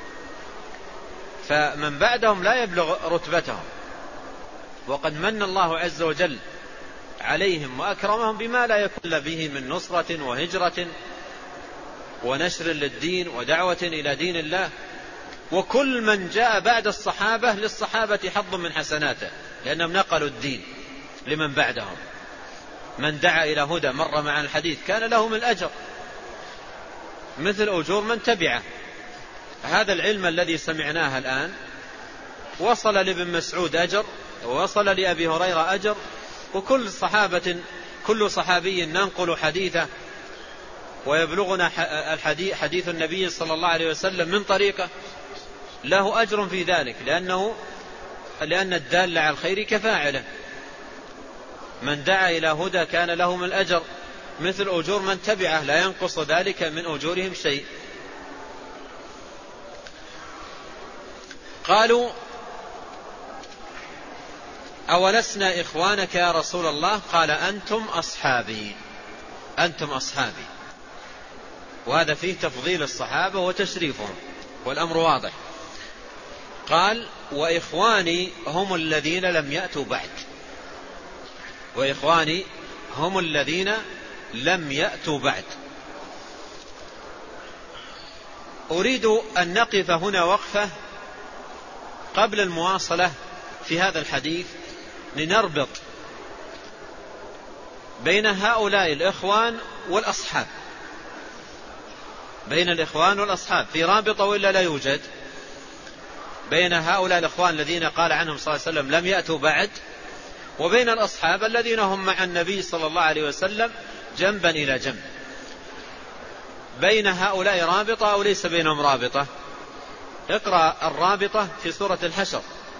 فمن بعدهم لا يبلغ رتبتهم، وقد من الله عز وجل عليهم وأكرمهم بما لا يكون به من نصرة وهجرة ونشر للدين ودعوة إلى دين الله. وكل من جاء بعد الصحابة للصحابة حظ من حسناته، لأنهم نقلوا الدين لمن بعدهم. من دعا إلى هدى مر مع الحديث كان له من الأجر مثل أجور من تبعه. هذا العلم الذي سمعناه الآن وصل لابن مسعود أجر، ووصل لأبي هريرة أجر، وكل صحابة كل صحابي ننقل حديثه ويبلغنا الحديث حديث النبي صلى الله عليه وسلم من طريقه له أجر في ذلك، لأنه لأن الدال على الخير كفاعله. من دعا إلى هدى كان له من الأجر مثل أجور من تبعه، لا ينقص ذلك من أجورهم شيء. قالوا أولسنا إخوانك يا رسول الله؟ قال أنتم أصحابي، أنتم أصحابي. وهذا فيه تفضيل الصحابة وتشريفهم، والأمر واضح. قال وإخواني هم الذين لم يأتوا بعد، وإخواني هم الذين لم يأتوا بعد. أريد أن نقف هنا وقفة قبل المواصلة في هذا الحديث لنربط بين هؤلاء الإخوان والأصحاب، بين الإخوان والأصحاب في رابطة وإلا لا يوجد بين هؤلاء الإخوان الذين قال عنهم صلى الله عليه وسلم لم يأتوا بعد، وبين الأصحاب الذين هم مع النبي صلى الله عليه وسلم جنبا إلى جنب. بين هؤلاء رابطة أو ليس بينهم رابطة؟ اقرأ الرابطة في سورة الحشر.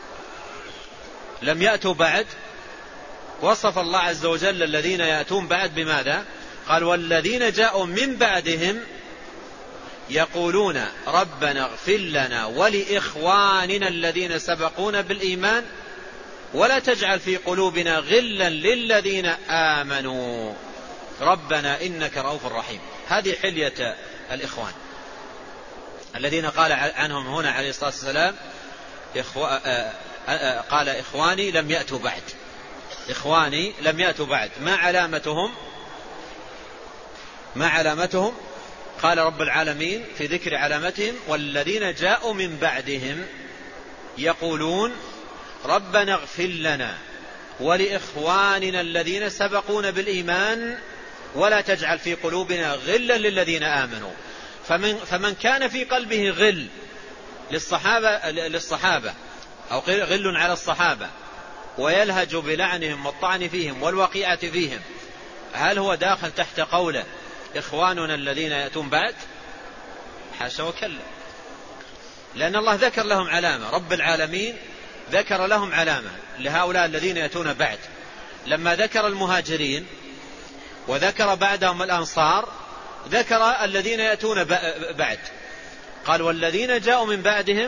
لم يأتوا بعد، وصف الله عز وجل الذين يأتون بعد بماذا؟ قال والذين جاءوا من بعدهم يقولون ربنا اغفر لنا ولإخواننا الذين سبقونا بالإيمان ولا تجعل في قلوبنا غلا للذين آمنوا ربنا إنك رؤوف رحيم. هذه حلية الإخوان الذين قال عنهم هنا عليه الصلاة والسلام إخو... قال إخواني لم يأتوا بعد، إخواني لم يأتوا بعد. ما علامتهم؟ ما علامتهم؟ قال رب العالمين في ذكر علامتهم والذين جاءوا من بعدهم يقولون ربنا اغفر لنا ولإخواننا الذين سبقونا بالإيمان ولا تجعل في قلوبنا غلا للذين آمنوا. فمن, فمن كان في قلبه غل للصحابة, للصحابة أو غل على الصحابة ويلهج بلعنهم والطعن فيهم والوقيعة فيهم، هل هو داخل تحت قوله إخواننا الذين يأتون بعد؟ حاشا وكلا، لأن الله ذكر لهم علامة، رب العالمين ذكر لهم علامة لهؤلاء الذين يأتون بعد. لما ذكر المهاجرين وذكر بعدهم الأنصار ذكر الذين يأتون بعد، قال والذين جاءوا من بعدهم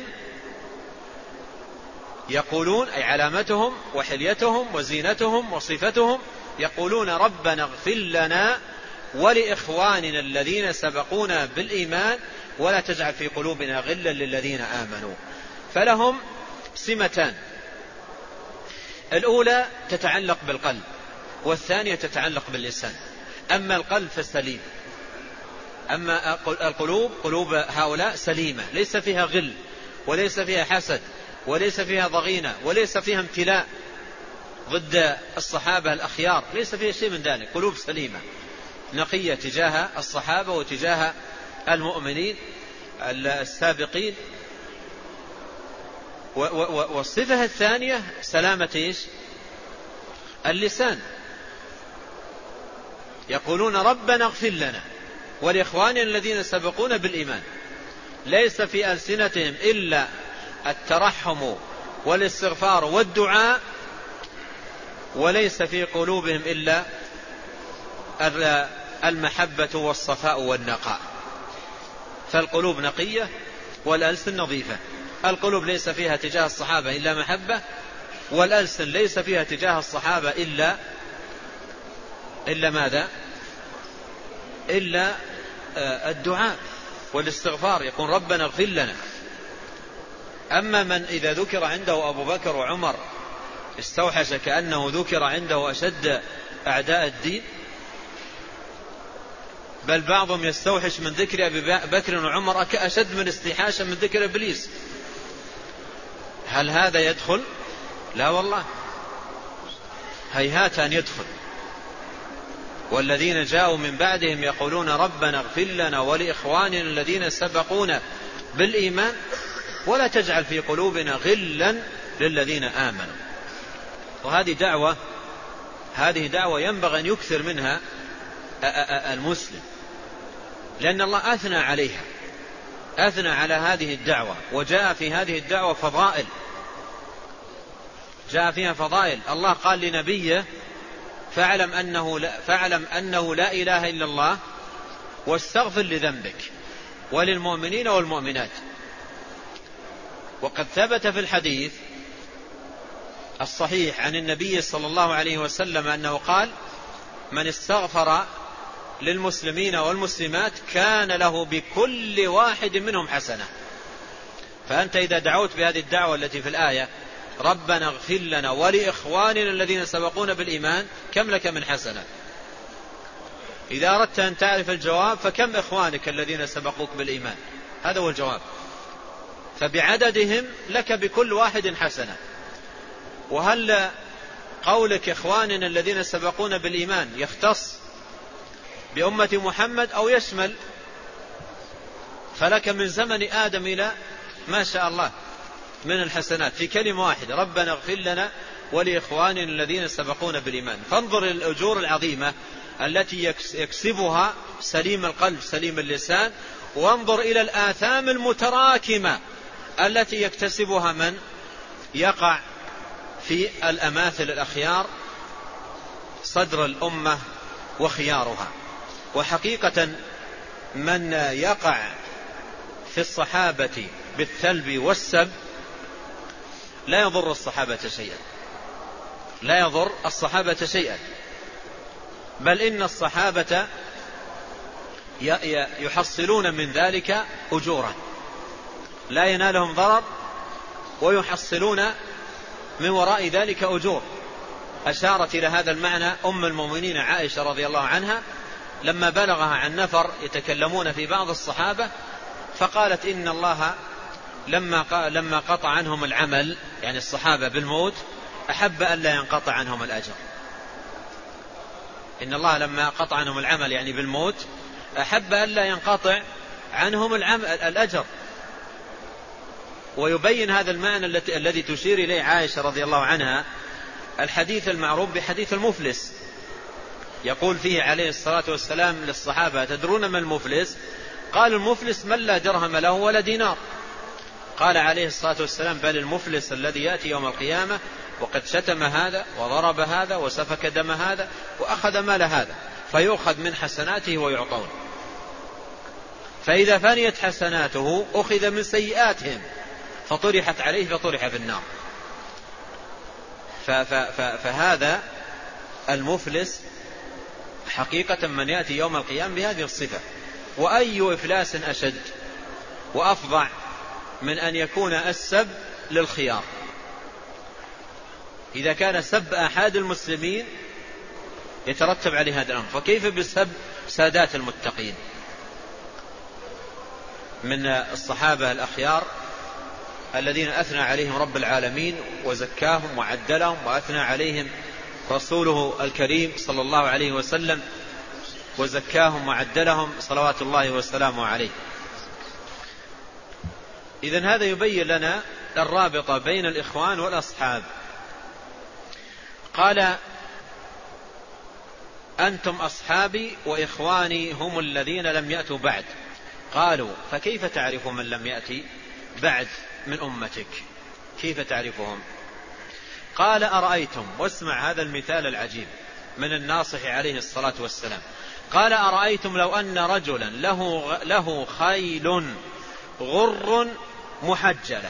يقولون، أي علامتهم وحليتهم وزينتهم وصفتهم، يقولون ربنا اغفر لنا ولإخواننا الذين سبقونا بالإيمان ولا تجعل في قلوبنا غلا للذين آمنوا. فلهم سمتان، الأولى تتعلق بالقلب والثانية تتعلق باللسان. أما القلب فالسليم، أما القلوب قلوب هؤلاء سليمة ليس فيها غل وليس فيها حسد وليس فيها ضغينة وليس فيها امتلاء ضد الصحابة الأخيار، ليس فيها شيء من ذلك. قلوب سليمة نقية تجاه الصحابة وتجاه المؤمنين السابقين. والصفة الثانية سلامة إيش؟ اللسان. يقولون ربنا اغفر لنا ولإخواننا الذين سبقونا بالإيمان، ليس في ألسنتهم إلا الترحم والاستغفار والدعاء، وليس في قلوبهم إلا المحبة والصفاء والنقاء. فالقلوب نقية والألسن نظيفة. القلوب ليس فيها تجاه الصحابة إلا محبة، والألسن ليس فيها تجاه الصحابة إلا إلا ماذا؟ إلا الدعاء والاستغفار، يقول ربنا اغفر لنا. أما من إذا ذكر عنده أبو بكر وعمر استوحش كأنه ذكر عنده أشد أعداء الدين، بل بعضهم يستوحش من ذكر أبي بكر وعمر أشد من استيحاشا من ذكر إبليس. هل هذا يدخل؟ لا والله، هيهات أن يدخل. والذين جاءوا من بعدهم يقولون ربنا اغفر لنا ولإخواننا الذين سبقونا بالإيمان ولا تجعل في قلوبنا غلا للذين آمنوا. وهذه دعوة هذه دعوة ينبغي أن يكثر منها المسلم، لأن الله أثنى عليها، أثنى على هذه الدعوة، وجاء في هذه الدعوة فضائل، جاء فيها فضائل. الله قال لنبيه فاعلم أنه لا, فاعلم أنه لا إله إلا الله واستغفر لذنبك وللمؤمنين والمؤمنات. وقد ثبت في الحديث الصحيح عن النبي صلى الله عليه وسلم أنه قال من استغفر للمسلمين والمسلمات كان له بكل واحد منهم حسنة. فأنت إذا دعوت بهذه الدعوة التي في الآية ربنا اغفر لنا ولإخواننا الذين سبقونا بالإيمان كم لك من حسنة؟ إذا أردت أن تعرف الجواب فكم إخوانك الذين سبقوك بالإيمان؟ هذا هو الجواب. فبعددهم لك بكل واحد حسنة. وهل قولك إخواننا الذين سبقونا بالإيمان يختص بأمة محمد أو يشمل؟ فلك من زمن آدم إلى ما شاء الله من الحسنات في كلمة واحدة، ربنا اغفر لنا ولإخواننا الذين سبقونا بالإيمان. فانظر الأجور العظيمة التي يكسبها سليم القلب سليم اللسان، وانظر إلى الآثام المتراكمة التي يكتسبها من يقع في الأماثل الأخيار صدر الأمة وخيارها. وحقيقة من يقع في الصحابة بالثلب والسب لا يضر الصحابة شيئا، لا يضر الصحابة شيئا، بل إن الصحابة يحصلون من ذلك أجورا لا ينالهم ضرر، ويحصلون من وراء ذلك أجور. أشارت إلى هذا المعنى أم المؤمنين عائشة رضي الله عنها لما بلغها عن نفر يتكلمون في بعض الصحابة، فقالت إن الله لما لما قطع عنهم العمل، يعني الصحابة بالموت، أحب أن لا ينقطع عنهم الأجر. إن الله لما قطع عنهم العمل يعني بالموت أحب أن لا ينقطع عنهم العمل الأجر. ويبين هذا المعنى الذي تشير إليه عائشة رضي الله عنها الحديث المعروف بحديث المفلس، يقول فيه عليه الصلاة والسلام للصحابة تدرون ما المفلس؟ قال المفلس من لا درهم له ولا دينار. قال عليه الصلاة والسلام بل المفلس الذي يأتي يوم القيامة وقد شتم هذا وضرب هذا وسفك دم هذا وأخذ مال هذا، فيؤخذ من حسناته ويعطون، فإذا فنيت حسناته أخذ من سيئاتهم فطرحت عليه فطرح في النار. فهذا المفلس حقيقة من يأتي يوم القيامة بهذه الصفة. وأي إفلاس أشد وأفظع من أن يكون السب للخيار؟ إذا كان سب أحد المسلمين يترتب عليه هذا الأمر، فكيف بسب سادات المتقين من الصحابة الأخيار الذين أثنى عليهم رب العالمين وزكاهم وعدلهم، وأثنى عليهم رسوله الكريم صلى الله عليه وسلم وزكاهم وعدلهم صلوات الله وسلامه عليه. إذن هذا يبين لنا الرابطة بين الإخوان والأصحاب. قال أنتم أصحابي وإخواني هم الذين لم يأتوا بعد. قالوا فكيف تعرف من لم يأتي بعد من أمتك؟ كيف تعرفهم؟ قال أرأيتم، واسمع هذا المثال العجيب من الناصح عليه الصلاة والسلام. قال أرأيتم لو أن رجلا له, له خيل غر محجلة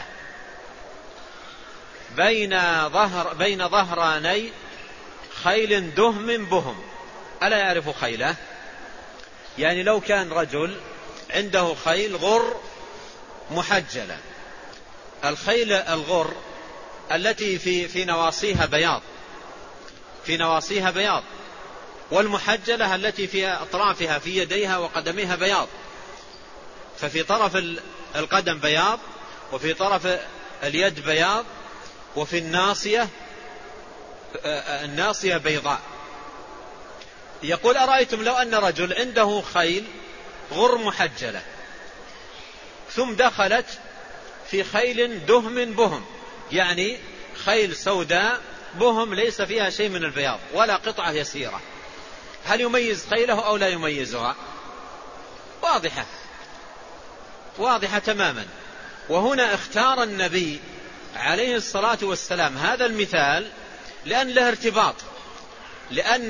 بين ظهر بين ظهراني خيل دهم بهم، ألا يعرف خيله؟ يعني لو كان رجل عنده خيل غر محجلة، الخيل الغر التي في في نواصيها بياض في نواصيها بياض والمحجلة التي في أطرافها في يديها وقدميها بياض، ففي طرف القدم بياض وفي طرف اليد بياض وفي الناصية الناصية بيضاء. يقول أرأيتم لو أن رجل عنده خيل غر محجلة ثم دخلت في خيل دهم بهم، يعني خيل سوداء بهم ليس فيها شيء من البياض ولا قطعة يسيرة، هل يميز خيله أو لا يميزها؟ واضحة واضحة تماما. وهنا اختار النبي عليه الصلاة والسلام هذا المثال لأن له ارتباط، لأن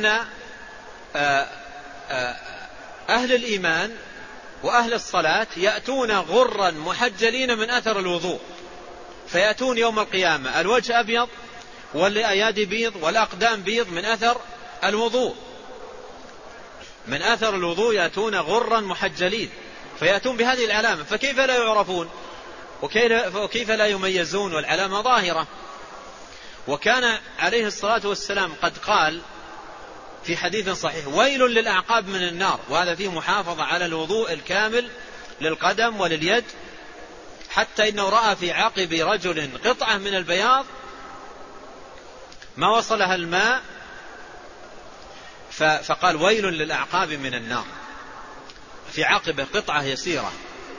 أهل الإيمان وأهل الصلاة يأتون غرا محجلين من أثر الوضوء، فيأتون يوم القيامة الوجه أبيض والأيادي بيض والأقدام بيض من أثر الوضوء، من أثر الوضوء يأتون غرا محجلين، فيأتون بهذه العلامة، فكيف لا يعرفون وكيف لا يميزون والعلامة ظاهرة؟ وكان عليه الصلاة والسلام قد قال في حديث صحيح ويل للأعقاب من النار، وهذا فيه محافظة على الوضوء الكامل للقدم ولليد، حتى إنه رأى في عقب رجل قطعة من البياض ما وصلها الماء فقال ويل للأعقاب من النار، في عقبه قطعة يسيرة.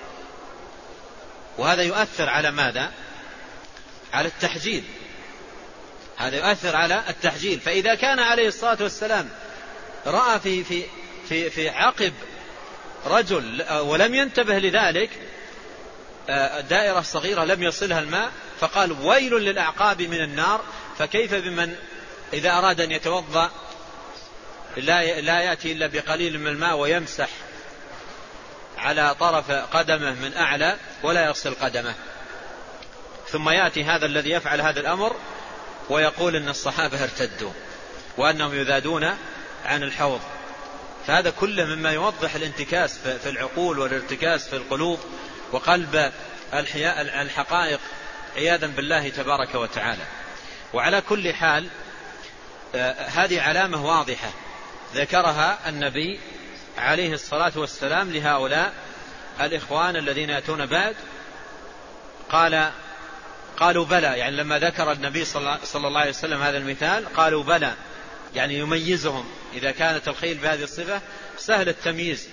وهذا يؤثر على ماذا؟ على التحجيل، هذا يؤثر على التحجيل. فإذا كان عليه الصلاة والسلام رأى في, في, في, في عقب رجل ولم ينتبه لذلك دائرة صغيرة لم يصلها الماء فقال ويل للأعقاب من النار، فكيف بمن إذا أراد أن يتوضأ لا, لا يأتي إلا بقليل من الماء ويمسح على طرف قدمه من أعلى ولا يغسل قدمه، ثم يأتي هذا الذي يفعل هذا الأمر ويقول إن الصحابة ارتدوا وأنهم يذادون عن الحوض. فهذا كله مما يوضح الانتكاس في العقول والارتكاس في القلوب وقلب الحقائق عياذا بالله تبارك وتعالى. وعلى كل حال هذه علامة واضحة ذكرها النبي عليه الصلاة والسلام لهؤلاء الإخوان الذين يأتون بعد. قال قالوا بلى، يعني لما ذكر النبي صلى الله عليه وسلم هذا المثال قالوا بلى، يعني يميزهم إذا كانت الخيل بهذه الصفة سهل التمييز.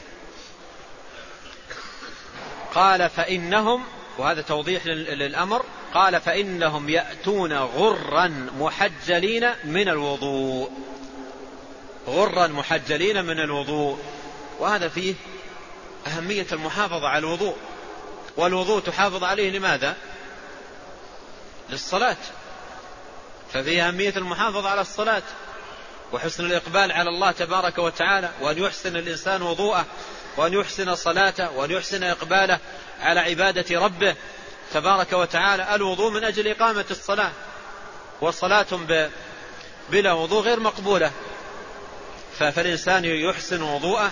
قال فإنهم، وهذا توضيح للأمر، قال فإنهم يأتون غرا محجلين من الوضوء، غرا محجلين من الوضوء. وهذا فيه أهمية المحافظة على الوضوء، والوضوء تحافظ عليه لماذا؟ للصلاة، ففيه أهمية المحافظة على الصلاة وحسن الإقبال على الله تبارك وتعالى، وأن يحسن الإنسان وضوءه وأن يحسن صلاته وأن يحسن إقباله على عبادة ربه تبارك وتعالى. الوضوء من أجل إقامة الصلاة، والصلاة بلا وضوء غير مقبولة، فالإنسان يحسن وضوءه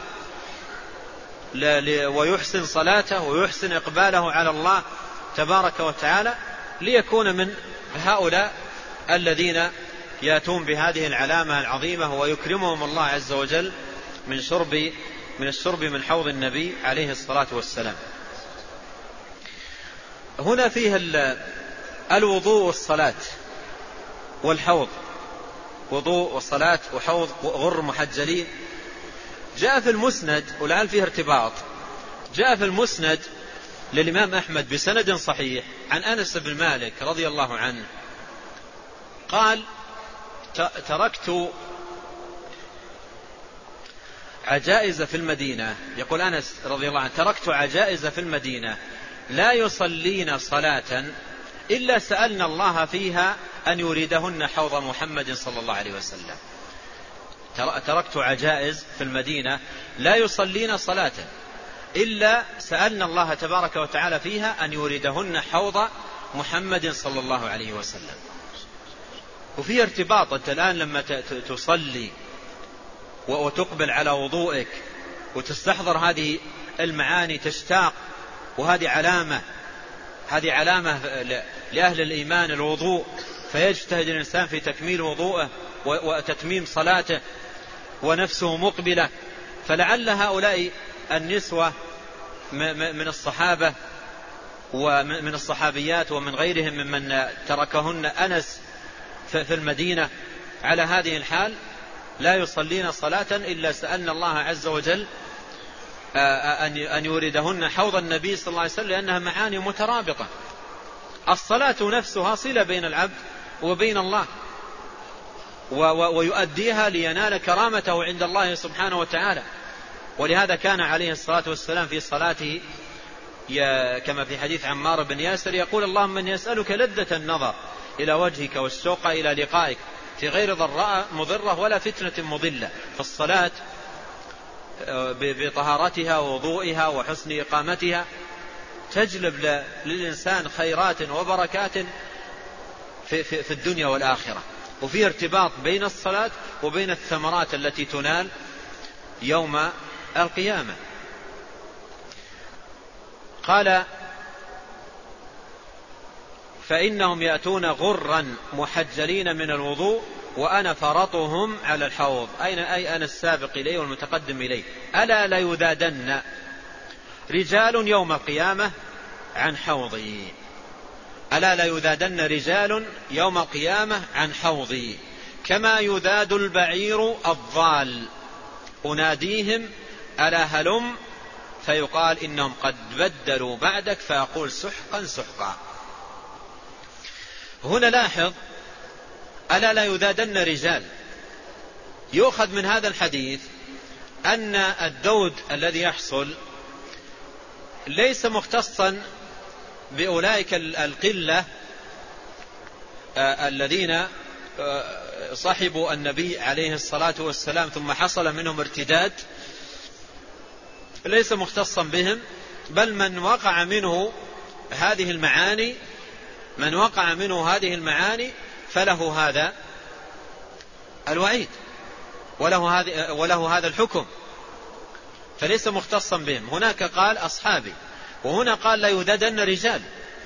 ويحسن صلاته ويحسن إقباله على الله تبارك وتعالى ليكون من هؤلاء الذين يأتون بهذه العلامة العظيمة ويكرمهم الله عز وجل من شرب من الشرب من حوض النبي عليه الصلاة والسلام. هنا فيه الوضوء والصلاة والحوض، وضوء والصلاة وحوض غر محجلين. جاء في المسند، ولعل فيه ارتباط، جاء في المسند للإمام أحمد بسند صحيح عن أنس بن مالك رضي الله عنه قال تركت عجائز في المدينة، يقول أنس رضي الله عنه: تركت عجائز في المدينة لا يصلين صلاة إلا سألنا الله فيها أن يريدهن حوض محمد صلى الله عليه وسلم. تركت عجائز في المدينة لا يصلين صلاة إلا سألنا الله تبارك وتعالى فيها أن يريدهن حوض محمد صلى الله عليه وسلم. وفي ارتباط، أنت الآن لما تصلي وتقبل على وضوئك وتستحضر هذه المعاني تشتاق، وهذه علامة هذه علامة لأهل الإيمان الوضوء، فيجتهد الإنسان في تكميل وضوءه وتتميم صلاته ونفسه مقبلة. فلعل هؤلاء النسوة من الصحابة ومن الصحابيات ومن غيرهم ممن تركهن أنس في المدينة على هذه الحال لا يصلين صلاة إلا سألنا الله عز وجل أن يوردهن حوض النبي صلى الله عليه وسلم، لأنها معاني مترابطة. الصلاة نفسها صلة بين العبد وبين الله، ويؤديها لينال كرامته عند الله سبحانه وتعالى. ولهذا كان عليه الصلاة والسلام في صلاته كما في حديث عمار بن ياسر يقول: اللهم من يسألك لذة النظر إلى وجهك والشوق إلى لقائك في غير ضراء مضرة ولا فتنة مضلة. فالصلاة بطهارتها ووضوئها وحسن إقامتها تجلب للإنسان خيرات وبركات في, في, في الدنيا والآخرة. وفي ارتباط بين الصلاة وبين الثمرات التي تنال يوم القيامة. قال: فإنهم يأتون غرا محجلين من الوضوء وأنا فرطهم على الحوض، أين أي أنا السابق إليه والمتقدم إليه. ألا لا يذادن رجال يوم القيامة عن حوضي، ألا لا يذادن رجال يوم القيامة عن حوضي كما يذاد البعير الضال، أناديهم ألا هلم فيقال إنهم قد بدلوا بعدك فأقول سحقا سحقا. هنا لاحظ: ألا لا يذادن رجال. يؤخذ من هذا الحديث أن الدود الذي يحصل ليس مختصا بأولئك القلة الذين صحبوا النبي عليه الصلاة والسلام ثم حصل منهم ارتداد، ليس مختصا بهم، بل من وقع منه هذه المعاني من وقع منه هذه المعاني فله هذا الوعيد وله هذا, وله هذا الحكم، فليس مختصا بهم. هناك قال أصحابي، وهنا قال لا يذادن رجال،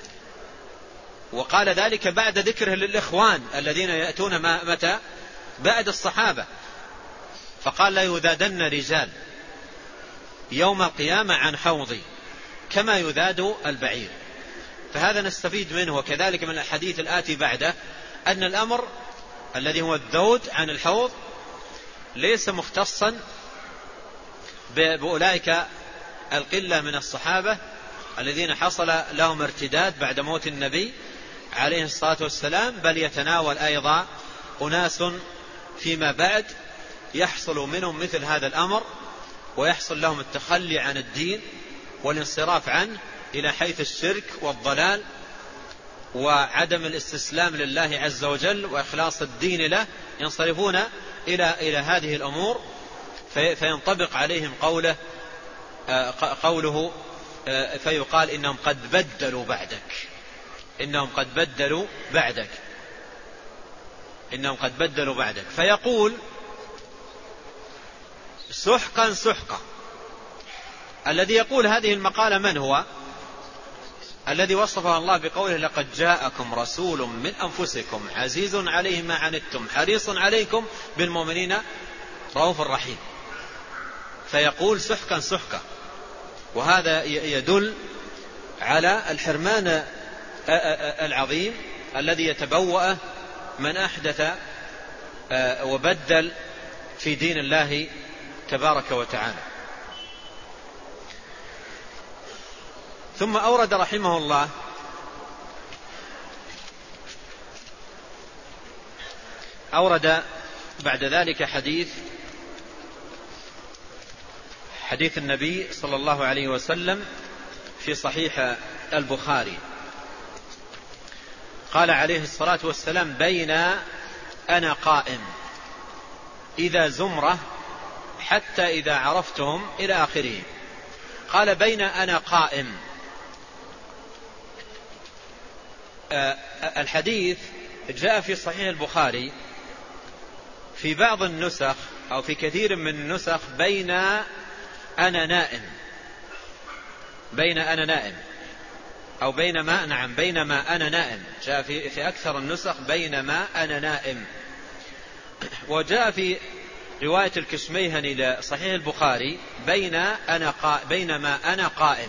وقال ذلك بعد ذكره للإخوان الذين يأتون متى بعد الصحابة، فقال لا يذادن رجال يوم القيامة عن حوضي كما يذاد البعير. فهذا نستفيد منه، وكذلك من الحديث الآتي بعده أن الأمر الذي هو الذود عن الحوض ليس مختصا بأولئك القلة من الصحابة الذين حصل لهم ارتداد بعد موت النبي عليه الصلاة والسلام، بل يتناول أيضا أناس فيما بعد يحصل منهم مثل هذا الأمر، ويحصل لهم التخلي عن الدين والانصراف عنه إلى حيث الشرك والضلال وعدم الاستسلام لله عز وجل وإخلاص الدين له، ينصرفون إلى إلى هذه الأمور فينطبق عليهم قوله قوله فيقال إنهم قد بدلوا بعدك إنهم قد بدلوا بعدك إنهم قد بدلوا بعدك فيقول سحقا سحقا. الذي يقول هذه المقالة من هو؟ الذي وصفه الله بقوله لقد جاءكم رسول من أنفسكم عزيز عليه ما عنتم حريص عليكم بالمؤمنين رؤوف رحيم. فيقول سحقا سحقا، وهذا يدل على الحرمان العظيم الذي يتبوأ من أحدث وبدل في دين الله تبارك وتعالى. ثم أورد رحمه الله أورد بعد ذلك حديث حديث النبي صلى الله عليه وسلم في صحيح البخاري، قال عليه الصلاة والسلام: بين أنا قائم إذا زمرة حتى إذا عرفتهم إلى آخره. قال: بين أنا قائم. الحديث جاء في صحيح البخاري في بعض النسخ أو في كثير من النسخ بين أنا نائم، بين أنا نائم أو بينما نعم بينما أنا نائم. جاء في, في أكثر النسخ بينما أنا نائم. وجاء في رواية الكشميهني لصحيح البخاري بين أنا قا بينما أنا قائم.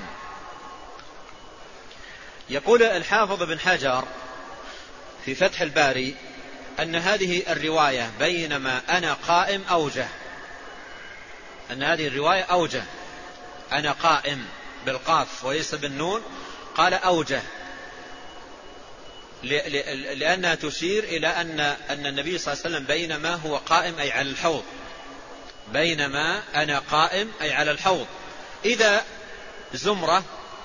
يقول الحافظ بن حجر في فتح الباري أن هذه الرواية بينما أنا قائم أوجه، أن هذه الرواية أوجه، أنا قائم بالقاف وليس بالنون، قال أوجه لأنها تشير إلى أن أن النبي صلى الله عليه وسلم بينما هو قائم أي على الحوض، بينما أنا قائم أي على الحوض. إذا زمرة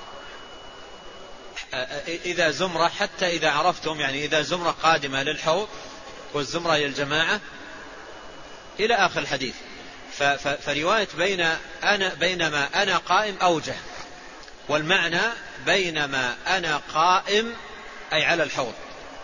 إذا زمرة حتى إذا عرفتم، يعني إذا زمرة قادمة للحوض والزمرة هي الجماعة إلى آخر الحديث. فرواية بين أنا بينما أنا قائم أوجه، والمعنى بينما أنا قائم أي على الحوض.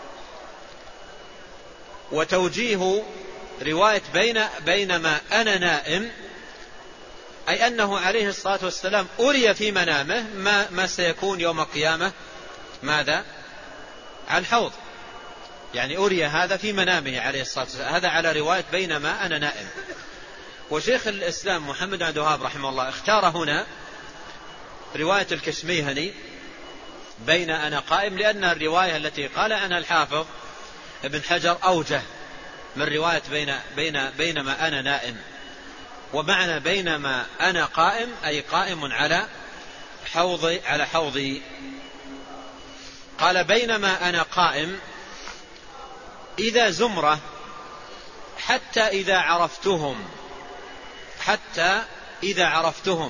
وتوجيه رواية بين بينما أنا نائم أي أنه عليه الصلاة والسلام أري في منامه ما, ما سيكون يوم القيامة، ماذا؟ على الحوض، يعني أري هذا في منامه عليه الصلاة والسلام. هذا على رواية بينما أنا نائم. وشيخ الإسلام محمد بن عبد الوهاب رحمه الله اختار هنا رواية الكشميهني بين أنا قائم، لأن الرواية التي قال عنها الحافظ ابن حجر أوجه من رواية بين بين بينما أنا نائم. ومعنى بينما أنا قائم أي قائم على حوضي على حوضي. قال: بينما أنا قائم إذا زمرة حتى إذا عرفتهم، حتى إذا عرفتهم.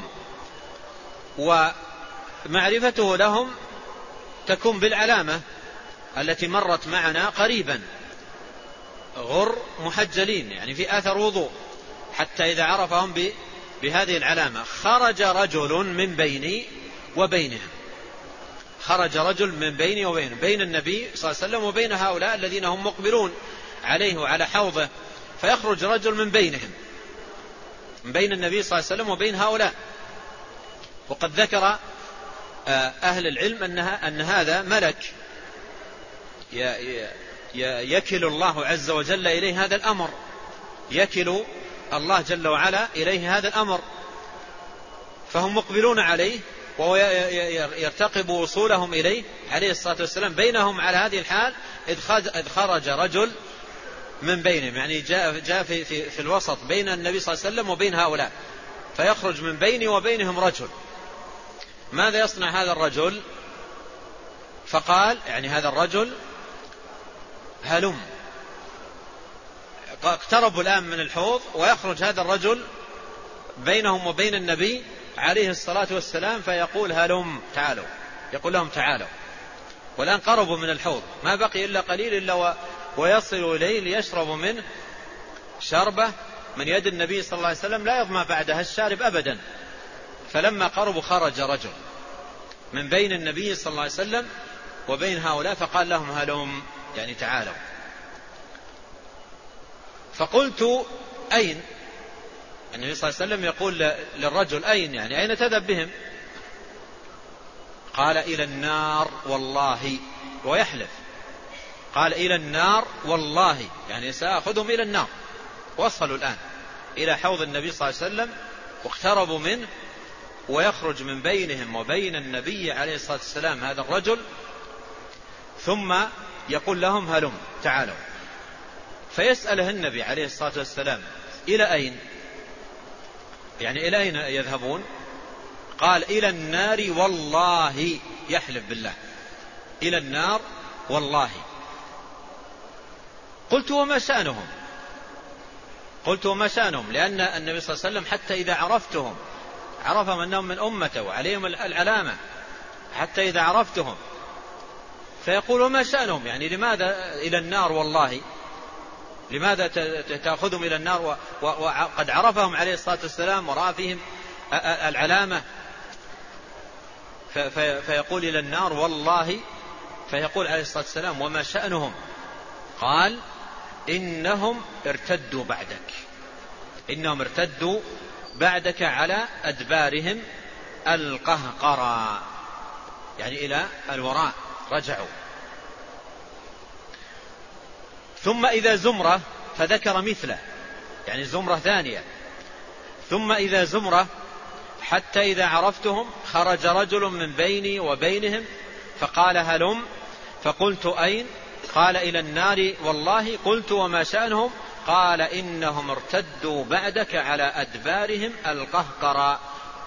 ومعرفته لهم تكون بالعلامة التي مرت معنا قريبا، غر محجلين، يعني في أثر وضوء. حتى إذا عرفهم بهذه العلامة: خرج رجل من بيني وبينهم، خرج رجل من بيني وبينهم، بين النبي صلى الله عليه وسلم وبين هؤلاء الذين هم مقبلون عليه وعلى حوضه، فيخرج رجل من بينهم، من بين النبي صلى الله عليه وسلم وبين هؤلاء. وقد ذكر أهل العلم أنها أن هذا ملك يكل الله عز وجل إليه هذا الأمر، يكل الله جل وعلا إليه هذا الأمر، فهم مقبلون عليه وهو يرتقب وصولهم إليه عليه الصلاة والسلام. بينهم على هذه الحال إذ خرج رجل من بينهم، يعني جاء, جاء في, في, في الوسط بين النبي صلى الله عليه وسلم وبين هؤلاء، فيخرج من بيني وبينهم رجل. ماذا يصنع هذا الرجل؟ فقال يعني هذا الرجل: هلم. اقتربوا الآن من الحوض ويخرج هذا الرجل بينهم وبين النبي عليه الصلاة والسلام، فيقول: هلم، تعالوا. يقول لهم: تعالوا. والآن قربوا من الحوض، ما بقي إلا قليل إلا ويصلوا إليه ليشربوا منه شربة من يد النبي صلى الله عليه وسلم لا يظمأ بعدها الشارب أبدا. فلما قربوا خرج رجل من بين النبي صلى الله عليه وسلم وبين هؤلاء، فقال لهم: هلم، يعني تعالوا. فقلت: أين؟ النبي صلى الله عليه وسلم يقول للرجل: أين؟ يعني أين تذهب بهم؟ قال: إلى النار والله، ويحلف. قال: إلى النار والله، يعني سأخذهم إلى النار. وصلوا الآن إلى حوض النبي صلى الله عليه وسلم واقتربوا منه، ويخرج من بينهم وبين النبي عليه الصلاة والسلام هذا الرجل، ثم يقول لهم: هلم، تعالوا. فيسأله النبي عليه الصلاة والسلام: إلى أين؟ يعني إلى أين يذهبون؟ قال: إلى النار والله، يحلف بالله، إلى النار والله. قلت: وما شأنهم؟ قلت: وما شأنهم؟ لأن النبي صلى الله عليه وسلم حتى إذا عرفتهم عرفهم أنهم من أمته وعليهم العلامة حتى إذا عرفتهم، فيقول ما شأنهم، يعني لماذا إلى النار والله، لماذا تأخذهم إلى النار وقد عرفهم عليه الصلاة والسلام ورأى فيهم العلامة، فيقول إلى النار والله. فيقول عليه الصلاة والسلام وما شأنهم؟ قال إنهم ارتدوا بعدك، إنهم ارتدوا بعدك على أدبارهم القهقرى، يعني إلى الوراء رجعوا. ثم إذا زمرة، فذكر مثله، يعني زمرة ثانية. ثم إذا زمرة حتى إذا عرفتهم خرج رجل من بيني وبينهم فقال هلم، فقلت أين؟ قال إلى النار والله. قلت وما شأنهم؟ قال إنهم ارتدوا بعدك على أدبارهم القهقرى.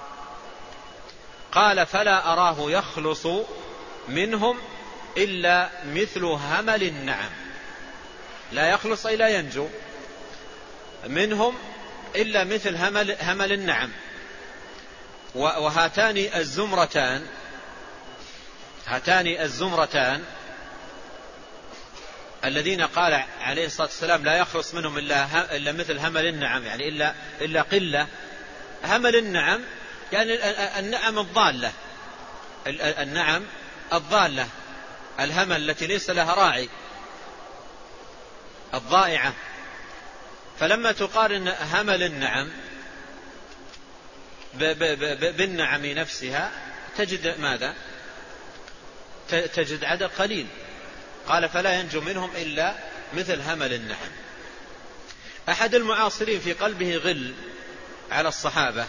قال فلا أراه يخلص منهم إلا مثل همل النعم، لا يخلص أي لا ينجو منهم إلا مثل همل, همل النعم. وهاتان الزمرتان هاتان الزمرتان الذين قال عليه الصلاة والسلام لا يخلص منهم إلا, إلا مثل همل النعم، يعني إلا, إلا قلة. همل النعم يعني النعم الضالة، النعم الضالة، الهمل التي ليس لها راعي، الضائعة. فلما تقارن همل النعم بالنعم نفسها تجد ماذا؟ تجد عدد قليل. قال فلا ينجو منهم إلا مثل همل النعم. أحد المعاصرين في قلبه غل على الصحابة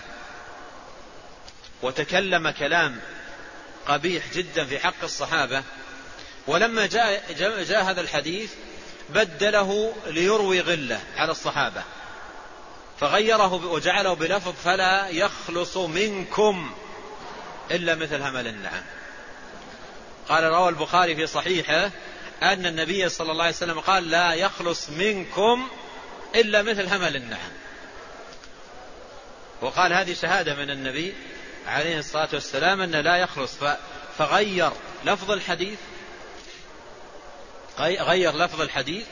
وتكلم كلام قبيح جدا في حق الصحابة، ولما جاء, جاء, جاء هذا الحديث بدله ليروي غله على الصحابة، فغيره وجعله بلفظ فلا يخلص منكم إلا مثل همل النعم. قال روى البخاري في صحيحه أن النبي صلى الله عليه وسلم قال لا يخلص منكم إلا مثل همل النعم، وقال هذه شهادة من النبي عليه الصلاة والسلام أن لا يخلص، فغير لفظ الحديث، غير لفظ الحديث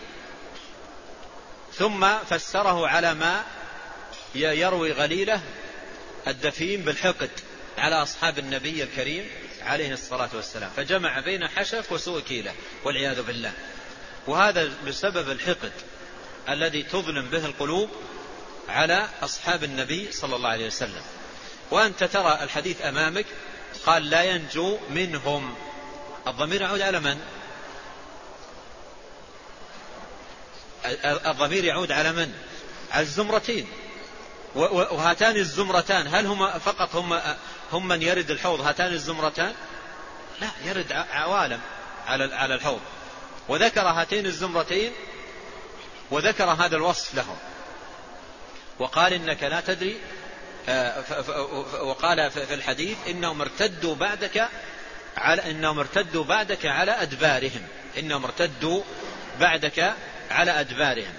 ثم فسره على ما يروي غليله الدفين بالحقد على أصحاب النبي الكريم عليه الصلاة والسلام، فجمع بين حشف وسوء كيلة والعياذ بالله. وهذا بسبب الحقد الذي تظلم به القلوب على أصحاب النبي صلى الله عليه وسلم. وأنت ترى الحديث أمامك قال لا ينجو منهم، الضمير يعود على من؟ الضمير يعود على من؟ على الزمرتين. وهاتان الزمرتان هل هم فقط هم, هم من يرد الحوض هاتان الزمرتان؟ لا، يرد عوالم على الحوض. وذكر هاتين الزمرتين وذكر هذا الوصف لهم، وقال إنك لا تدري، وقال في الحديث إنهم ارتدوا بعدك على إنهم ارتدوا بعدك على أدبارهم، إنهم ارتدوا بعدك على أدبارهم.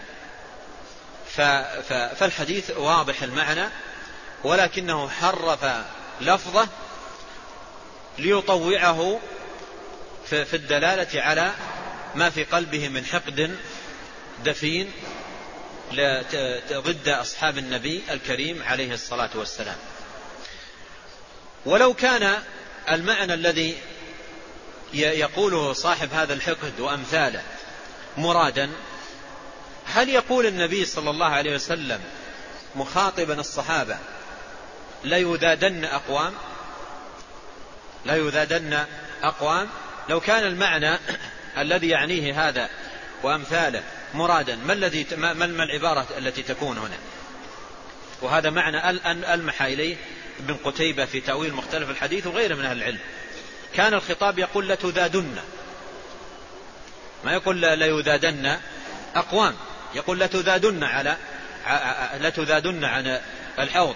فالحديث واضح المعنى، ولكنه حرف لفظه ليطوعه في الدلالة على ما في قلبه من حقد دفين ضد أصحاب النبي الكريم عليه الصلاة والسلام. ولو كان المعنى الذي يقوله صاحب هذا الحقد وأمثاله مرادا، هل يقول النبي صلى الله عليه وسلم مخاطبا الصحابة لا يذادن أقوام لا يذادن أقوام؟ لو كان المعنى الذي يعنيه هذا وأمثاله مرادا، ما الذي ما العبارة التي تكون هنا؟ وهذا معنى ألمح إليه ابن قتيبة في تأويل مختلف الحديث وغيره من أهل العلم. كان الخطاب يقول لتذادن، ما يقول لا يذادن أقوام، يقول لتذادن على لتذادن عن الحوض.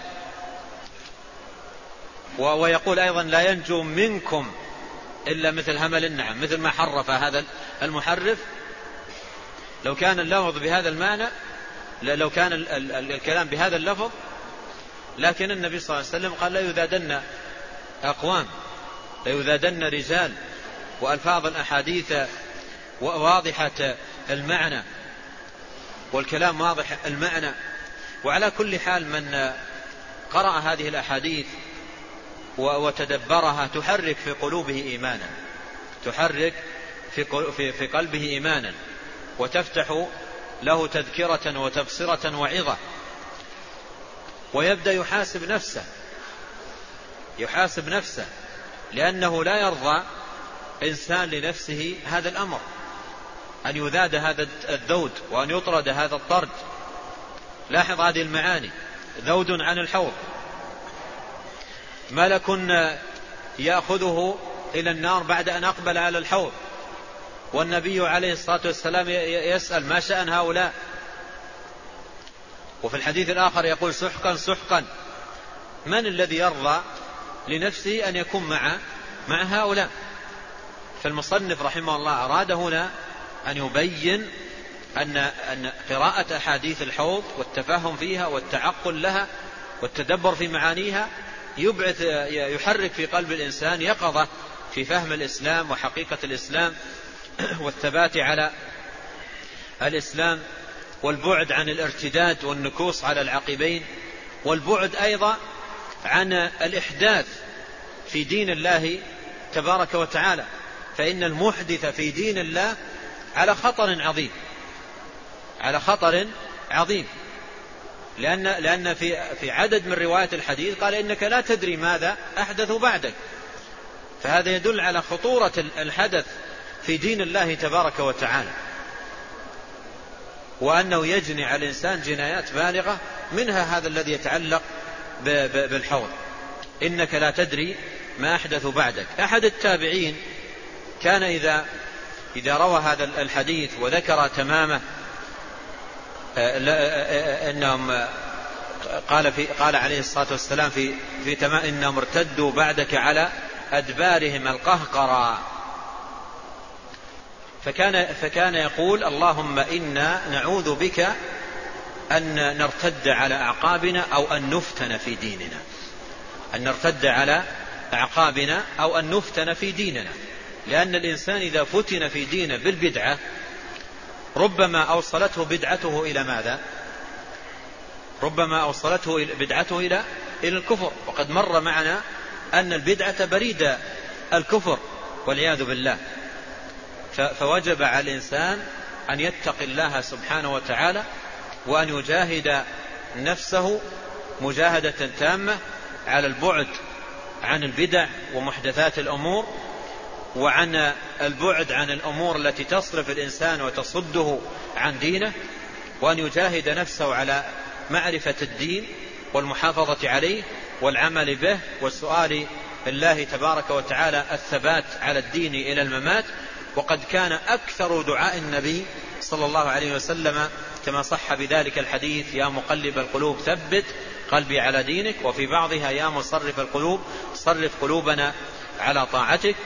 ويقول أيضا لا ينجو منكم إلا مثل همل النعم، مثل ما حرف هذا المحرف. لو كان اللفظ بهذا المعنى، لو كان الكلام بهذا اللفظ لكن النبي صلى الله عليه وسلم قال لا يذادن أقوام، لا يذادن رجال، وألفاظ الأحاديث واضحة المعنى والكلام واضح المعنى. وعلى كل حال من قرأ هذه الأحاديث وتدبرها تحرك في قلوبه إيمانا، تحرك في قلبه إيمانا، وتفتح له تذكرة وتبصرة وعظة، ويبدأ يحاسب نفسه يحاسب نفسه لأنه لا يرضى إنسان لنفسه هذا الأمر، أن يذاد هذا الذود وأن يطرد هذا الطرد. لاحظ هذه المعاني: ذود عن الحوض، ملك يأخذه إلى النار بعد أن أقبل على الحوض، والنبي عليه الصلاة والسلام يسأل ما شأن هؤلاء، وفي الحديث الآخر يقول سحقا سحقا. من الذي يرضى لنفسه أن يكون مع مع هؤلاء؟ فالمصنف رحمه الله أراد هنا أن يبين أن أن قراءة أحاديث الحوض والتفهم فيها والتعقل لها والتدبر في معانيها يبعث يحرك في قلب الإنسان يقظة في فهم الإسلام وحقيقة الإسلام والثبات على الإسلام، والبعد عن الارتداد والنكوص على العقبين، والبعد أيضا عن الإحداث في دين الله تبارك وتعالى، فإن المحدث في دين الله على خطر عظيم، على خطر عظيم، لأن لأن في في عدد من روايات الحديث قال إنك لا تدري ماذا أحدث بعدك، فهذا يدل على خطورة الحدث في دين الله تبارك وتعالى، وأنه يجني على الإنسان جنايات بالغة، منها هذا الذي يتعلق بالحوض، إنك لا تدري ما أحدث بعدك. أحد التابعين كان إذا إذا روى هذا الحديث وذكر تمامه إنهم قال في قال عليه الصلاة والسلام في في تمام إنهم ارتدوا بعدك على أدبارهم القهقرى، فكان فكان يقول اللهم إنا نعوذ بك أن نرتد على أعقابنا أو أن نفتن في ديننا، أن نرتد على أعقابنا أو أن نفتن في ديننا، لأن الإنسان إذا فتن في دينه بالبدعة ربما أوصلته بدعته إلى ماذا؟ ربما أوصلته بدعته إلى إلى الكفر، وقد مر معنا أن البدعة بريد الكفر والعياذ بالله. فوجب على الإنسان أن يتقي الله سبحانه وتعالى وأن يجاهد نفسه مجاهدة تامة على البعد عن البدع ومحدثات الأمور، وعن البعد عن الأمور التي تصرف الإنسان وتصده عن دينه، وأن يجاهد نفسه على معرفة الدين والمحافظة عليه والعمل به والسؤال الله تبارك وتعالى الثبات على الدين إلى الممات. وقد كان أكثر دعاء النبي صلى الله عليه وسلم كما صح بذلك الحديث يا مقلب القلوب ثبت قلبي على دينك، وفي بعضها يا مصرف القلوب صرف قلوبنا على طاعتك.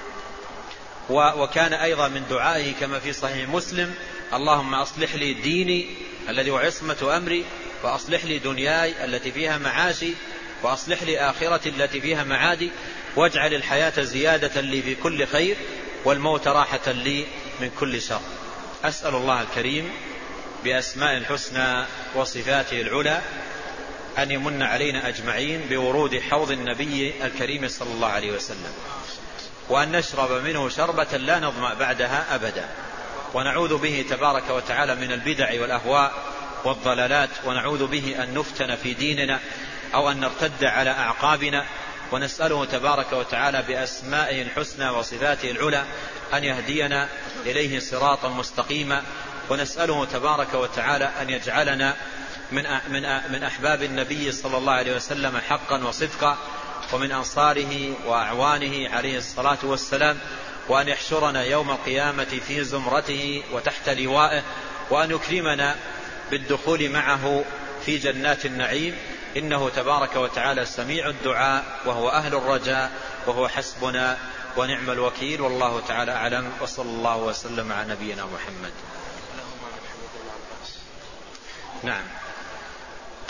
وكان أيضا من دعائه كما في صحيح مسلم اللهم أصلح لي ديني الذي هو عصمة أمري، وأصلح لي دنياي التي فيها معاشي، وأصلح لي آخرتي التي فيها معادي، واجعل الحياة زيادة لي في كل خير والموت راحة لي من كل شر. أسأل الله الكريم بأسماء الحسنى وصفاته العلى أن يمن علينا أجمعين بورود حوض النبي الكريم صلى الله عليه وسلم، وأن نشرب منه شربة لا نظمأ بعدها أبدا، ونعوذ به تبارك وتعالى من البدع والأهواء والضلالات، ونعوذ به أن نفتن في ديننا أو أن نرتد على أعقابنا، ونسأله تبارك وتعالى بأسمائه الحسنى وصفاته العلى أن يهدينا إليه صراطا مستقيما، ونسأله تبارك وتعالى أن يجعلنا من من أحباب النبي صلى الله عليه وسلم حقا وصدقا، ومن أنصاره وأعوانه عليه الصلاة والسلام، وأن يحشرنا يوم القيامة في زمرته وتحت لوائه، وأن يكرمنا بالدخول معه في جنات النعيم، إنه تبارك وتعالى سميع الدعاء وهو أهل الرجاء وهو حسبنا ونعم الوكيل، والله تعالى أعلم، وصلى الله وسلم على نبينا محمد. نعم.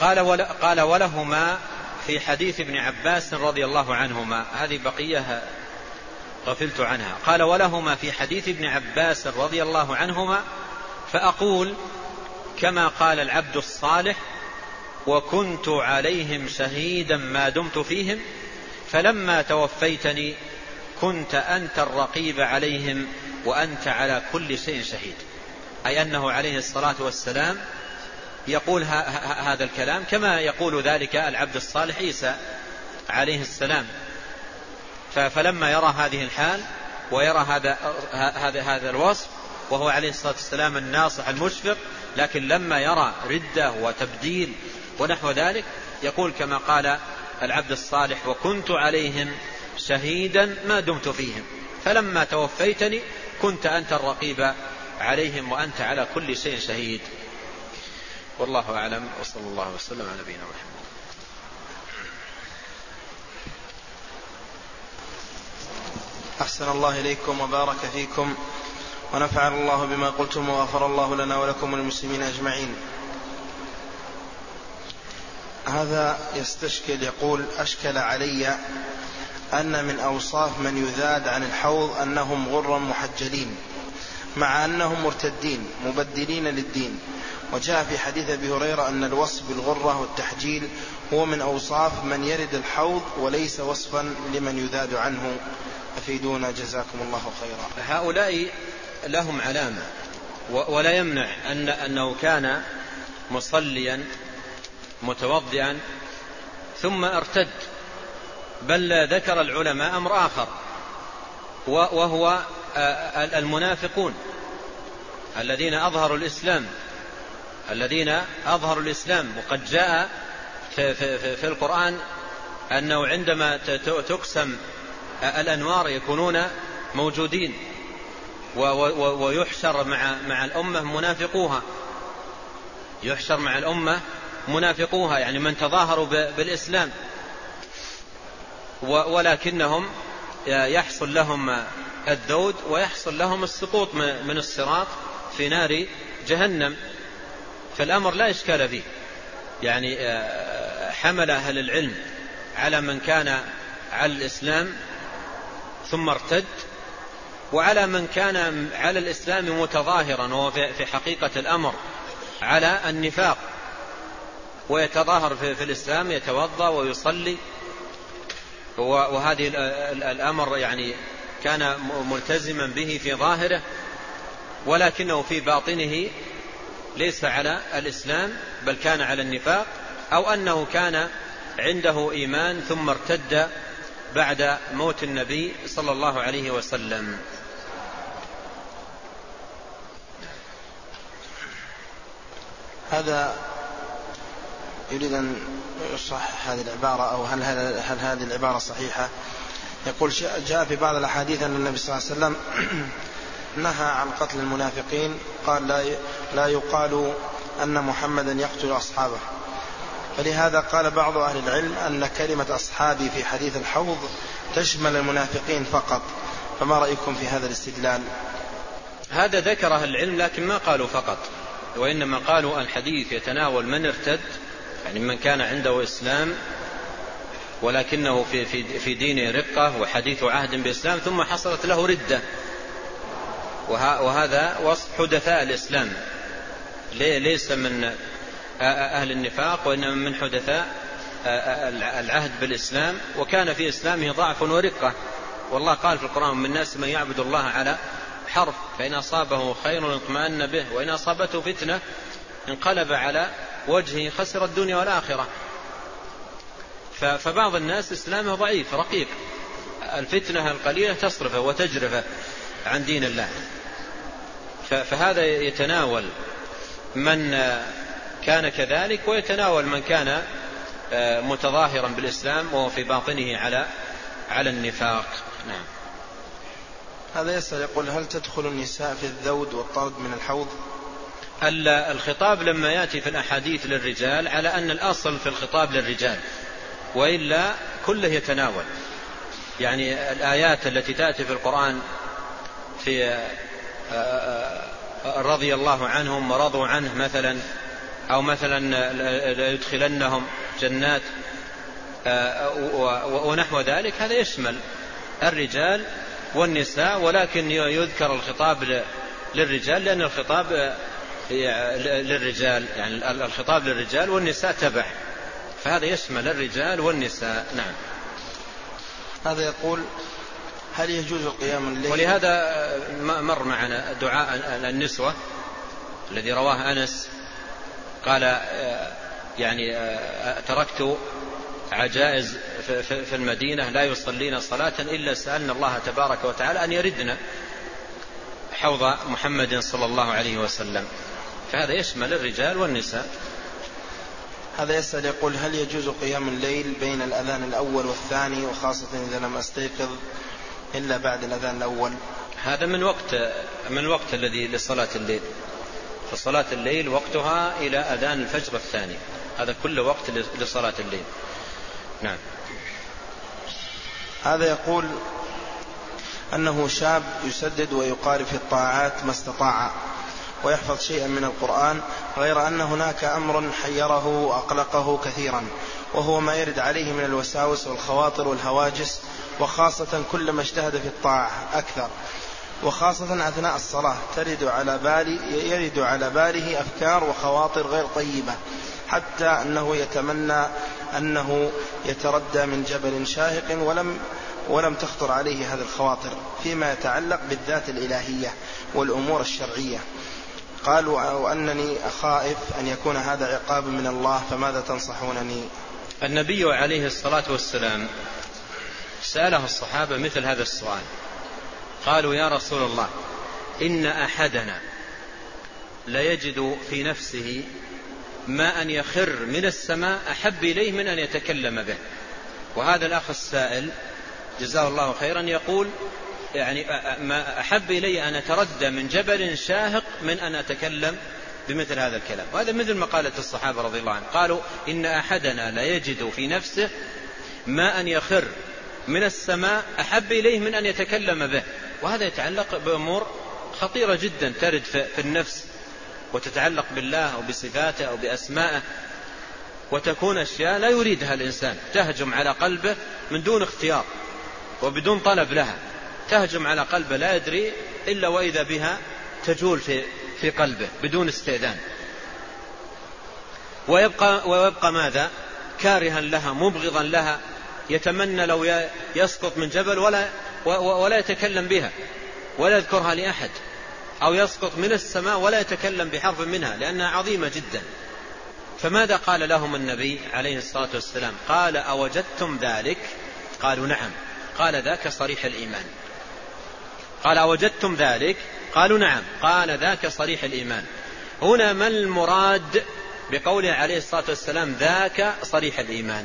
قال, ول قال ولهما في حديث ابن عباس رضي الله عنهما، هذه بقية غفلت عنها. قال ولهما في حديث ابن عباس رضي الله عنهما فأقول كما قال العبد الصالح وكنت عليهم شهيدا ما دمت فيهم فلما توفيتني كنت أنت الرقيب عليهم وأنت على كل شيء شهيد. أي أنه عليه الصلاة والسلام يقول هذا الكلام كما يقول ذلك العبد الصالح عيسى عليه السلام. فلما يرى هذه الحال ويرى هذا, هذا, هذا الوصف وهو عليه الصلاة والسلام الناصح المشفق، لكن لما يرى ردة وتبديل ونحو ذلك يقول كما قال العبد الصالح وكنت عليهم شهيدا ما دمت فيهم فلما توفيتني كنت أنت الرقيب عليهم وأنت على كل شيء شهيد. والله أعلم، وصلى الله وسلم على نبينا محمد. أحسن الله إليكم وبارك فيكم ونفعل الله بما قلتم وغفر الله لنا ولكم وللمسلمين أجمعين. هذا يستشكل يقول أشكل علي أن من أوصاف من يذاد عن الحوض أنهم غرا محجلين مع أنهم مرتدين مبدلين للدين، وجاء في حديث أبي هريرة أن الوصف بالغرة والتحجيل هو من أوصاف من يرد الحوض وليس وصفا لمن يذاد عنه، أفيدونا جزاكم الله خيرا. هؤلاء لهم علامة ولا يمنع أن أنه كان مصليا متوضئا ثم ارتد، بل ذكر العلماء أمر آخر وهو المنافقون الذين أظهروا الإسلام الذين أظهروا الإسلام وقد جاء في, في, في القرآن أنه عندما تقسم الأنوار يكونون موجودين ويحشر مع, مع الأمة منافقوها يحشر مع الأمة منافقوها يعني من تظاهروا بالإسلام، ولكنهم يحصل لهم الذود ويحصل لهم السقوط من الصراط في نار جهنم. فالأمر لا إشكال فيه، يعني حمل أهل العلم على من كان على الإسلام ثم ارتد وعلى من كان على الإسلام متظاهرا وهو في حقيقة الأمر على النفاق ويتظاهر في الإسلام يتوضأ ويصلي، وهذه الأمر يعني كان ملتزما به في ظاهره ولكنه في باطنه ليس على الإسلام بل كان على النفاق، أو أنه كان عنده إيمان ثم ارتد بعد موت النبي صلى الله عليه وسلم. هذا يريد أن يصحح هذه العبارة أو هل, هل هذه العبارة صحيحة؟ يقول جاء في بعض الأحاديث أن النبي صلى الله عليه وسلم نهى عن قتل المنافقين، قال لا, لا يقال أن محمدا يقتل أصحابه، فلهذا قال بعض أهل العلم أن كلمة أصحابي في حديث الحوض تشمل المنافقين فقط، فما رأيكم في هذا الاستدلال؟ هذا ذكره العلم لكن ما قالوا فقط، وإنما قالوا الحديث يتناول من ارتد يعني من كان عنده إسلام ولكنه في, في, في دينه رقة وحديث عهد بإسلام ثم حصلت له ردة، وهذا وصف حدثاء الإسلام ليس من أهل النفاق وإنما من حدثاء العهد بالإسلام وكان في إسلامه ضعف ورقة. والله قال في القرآن من الناس من يعبد الله على حرف فإن أصابه خير اطمأن به وإن أصابته فتنة انقلب على وجهه خسر الدنيا والآخرة. فبعض الناس إسلامه ضعيف رقيق، الفتنة القليلة تصرفه وتجرفه عن دين الله، فهذا يتناول من كان كذلك ويتناول من كان متظاهرا بالإسلام وهو في باطنه على على النفاق. نعم. هذا يسأل يقول هل تدخل النساء في الذود والطرد من الحوض؟ الخطاب لما يأتي في الأحاديث للرجال على أن الأصل في الخطاب للرجال، وإلا كله يتناول، يعني الآيات التي تأتي في القرآن في رضي الله عنهم ورضوا عنه مثلا أو مثلا يدخلنهم جنات ونحو ذلك، هذا يشمل الرجال والنساء، ولكن يذكر الخطاب للرجال لأن الخطاب للرجال، يعني الخطاب للرجال والنساء تبع، فهذا يشمل الرجال والنساء. نعم. هذا يقول: هل يجوز قيام الليل؟ ولهذا مر معنا دعاء النسوة الذي رواه أنس، قال يعني تركت عجائز في المدينة لا يصلين صلاة إلا سألنا الله تبارك وتعالى أن يردنا حوض محمد صلى الله عليه وسلم، فهذا يشمل الرجال والنساء. هذا يسأل يقول: هل يجوز قيام الليل بين الأذان الأول والثاني، وخاصة إذا لم أستيقظ إلا بعد الأذان الأول؟ هذا من وقت من الوقت الذي لصلاة الليل، فصلاة الليل وقتها إلى أذان الفجر الثاني، هذا كل وقت لصلاة الليل. نعم. هذا يقول أنه شاب يسدد ويقارب في الطاعات ما استطاع ويحفظ شيئا من القرآن، غير أن هناك أمر حيره وأقلقه كثيرا، وهو ما يرد عليه من الوساوس والخواطر والهواجس، وخاصة كلما اجتهد في الطاعة أكثر، وخاصة أثناء الصلاة ترد على بالي يرد على باله أفكار وخواطر غير طيبة، حتى أنه يتمنى أنه يتردى من جبل شاهق ولم ولم تخطر عليه هذه الخواطر فيما يتعلق بالذات الإلهية والأمور الشرعية. قال: وأنني أخاف أن يكون هذا عقاب من الله، فماذا تنصحونني؟ النبي عليه الصلاة والسلام سأله الصحابة مثل هذا السؤال، قالوا: يا رسول الله، إن أحدنا ليجد في نفسه ما أن يخر من السماء أحب إليه من أن يتكلم به. وهذا الأخ السائل جزاه الله خيرا يقول: يعني ما أحب إلي أن أتردى من جبل شاهق من أن أتكلم بمثل هذا الكلام. وهذا مثل ما قالت الصحابة رضي الله عنهم، قالوا: إن أحدنا لا يجد في نفسه ما أن يخر من السماء أحب إليه من أن يتكلم به. وهذا يتعلق بأمور خطيرة جدا ترد في النفس وتتعلق بالله أو بصفاته أو بأسمائه، وتكون أشياء لا يريدها الإنسان تهجم على قلبه من دون اختيار وبدون طلب لها، تهجم على قلبه لا يدري إلا وإذا بها تجول في في قلبه بدون استئذان، ويبقى ويبقى ماذا؟ كارها لها، مبغضا لها، يتمنى لو يسقط من جبل ولا ولا يتكلم بها ولا يذكرها لأحد، أو يسقط من السماء ولا يتكلم بحرف منها لأنها عظيمة جدا. فماذا قال لهم النبي عليه الصلاة والسلام؟ قال: أوجدتم ذلك؟ قالوا: نعم. قال: ذاك صريح الإيمان. قال: أوجدتم ذلك؟ قالوا: نعم. قال: ذاك صريح الإيمان. هنا ما المراد بقوله عليه الصلاة والسلام ذاك صريح الإيمان؟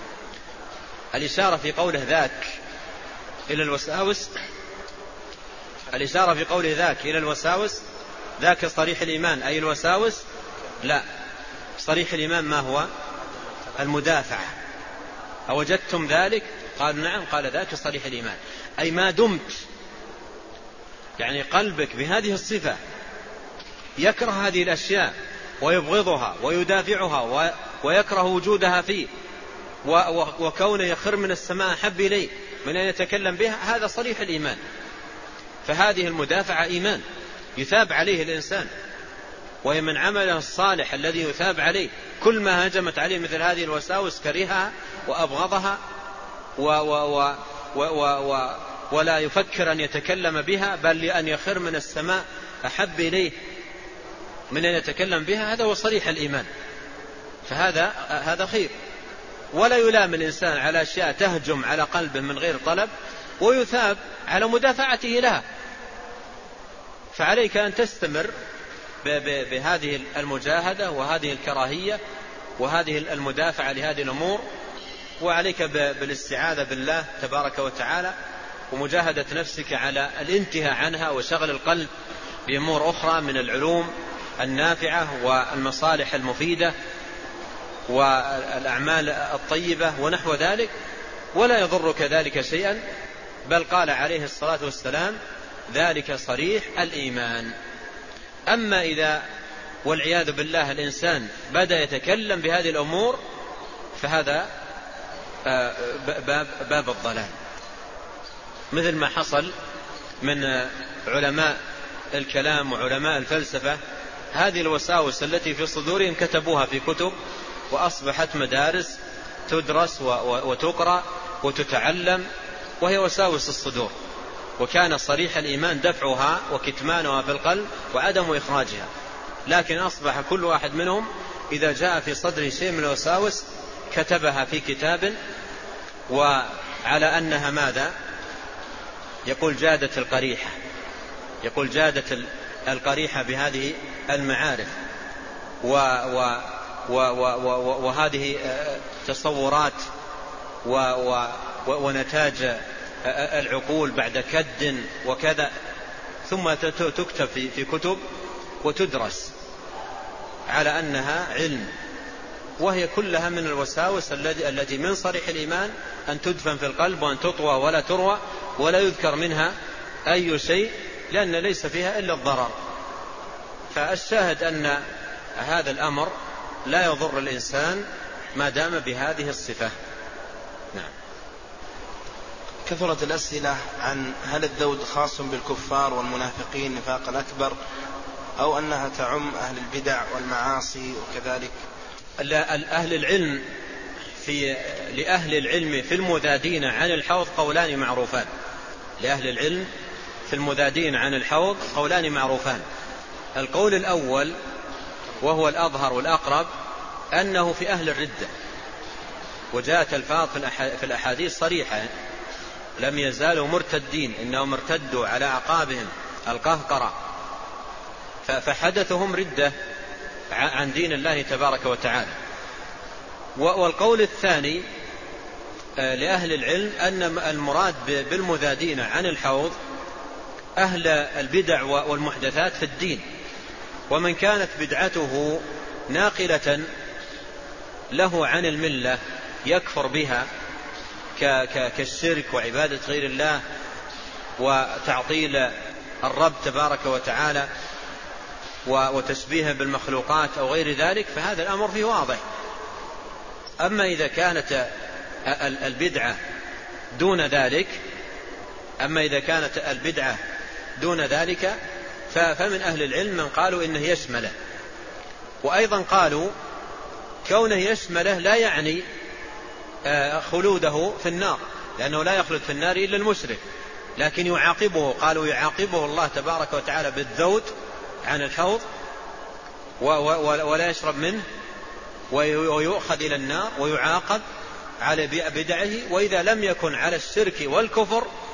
الإشارة في قوله ذاك إلى الوساوس، الإشارة في قوله ذاك إلى الوساوس، ذاك صريح الإيمان أي الوساوس؟ لا، صريح الإيمان ما هو؟ المدافعة. أوجدتم ذلك؟ قالوا: نعم. قال: ذاك صريح الإيمان، أي ما دمت يعني قلبك بهذه الصفة يكره هذه الأشياء ويبغضها ويدافعها ويكره وجودها فيه، وكونه يخر من السماء حب إليه من أن يتكلم بها، هذا صريح الإيمان. فهذه المدافعة إيمان يثاب عليه الإنسان، وهي من عمله الصالح الذي يثاب عليه. كل ما هجمت عليه مثل هذه الوساوس كرهها وأبغضها و و و و و و ولا يفكر أن يتكلم بها، بل لأن يخر من السماء أحب إليه من أن يتكلم بها. هذا هو صريح الإيمان، فهذا هذا خير. ولا يلام الإنسان على أشياء تهجم على قلبه من غير طلب، ويثاب على مدافعته لها. فعليك أن تستمر بهذه المجاهدة وهذه الكراهية وهذه المدافعة لهذه الأمور، وعليك بالاستعاذة بالله تبارك وتعالى ومجاهدة نفسك على الانتهاء عنها وشغل القلب بأمور أخرى من العلوم النافعة والمصالح المفيدة والأعمال الطيبة ونحو ذلك، ولا يضرك ذلك شيئا. بل قال عليه الصلاة والسلام ذلك صريح الإيمان. أما إذا والعياذ بالله الإنسان بدأ يتكلم بهذه الأمور، فهذا باب, باب الضلال، مثل ما حصل من علماء الكلام وعلماء الفلسفة. هذه الوساوس التي في صدورهم كتبوها في كتب، وأصبحت مدارس تدرس وتقرأ وتتعلم، وهي وساوس الصدور، وكان صريح الإيمان دفعها وكتمانها في القلب وعدم إخراجها. لكن أصبح كل واحد منهم إذا جاء في صدره شيء من الوساوس كتبها في كتاب، وعلى أنها ماذا؟ يقول جادت القريحة، يقول جادت القريحة بهذه المعارف و و و و و وهذه تصورات و و ونتاج العقول بعد كد وكذا، ثم تكتب في كتب وتدرس على أنها علم، وهي كلها من الوساوس التي من صريح الإيمان أن تدفن في القلب وأن تطوى ولا تروى ولا يذكر منها أي شيء، لأن ليس فيها إلا الضرر. فالشاهد أن هذا الأمر لا يضر الإنسان ما دام بهذه الصفة. نعم. كثرت الأسئلة عن هل الذود خاص بالكفار والمنافقين نفاق الأكبر، أو أنها تعم أهل البدع والمعاصي وكذلك. أهل العلم في لأهل العلم في المذادين عن الحوض قولان معروفان. لأهل العلم في المذادين عن الحوض قولان معروفان. القول الأول وهو الأظهر والأقرب أنه في أهل الردة، وجاءت الفاظ في الأحاديث صريحة: لم يزالوا مرتدين، إنهم ارتدوا على أعقابهم القهقرة، فحدثهم ردة عن دين الله تبارك وتعالى. والقول الثاني لأهل العلم أن المراد بالمذادين عن الحوض أهل البدع والمحدثات في الدين، ومن كانت بدعته ناقلة له عن الملة يكفر بها كالشرك وعبادة غير الله وتعطيل الرب تبارك وتعالى وتشبيهه بالمخلوقات أو غير ذلك، فهذا الأمر فيه واضح. أما إذا كانت البدعة دون ذلك أما إذا كانت البدعة دون ذلك فمن أهل العلم من قالوا إنه يشمله، وأيضا قالوا كونه يشمله لا يعني خلوده في النار، لأنه لا يخلد في النار إلا المشرك، لكن يعاقبه، قالوا يعاقبه الله تبارك وتعالى بالذود عن الحوض ولا يشرب منه ويؤخذ إلى النار ويعاقب على بدعه، وإذا لم يكن على الشرك والكفر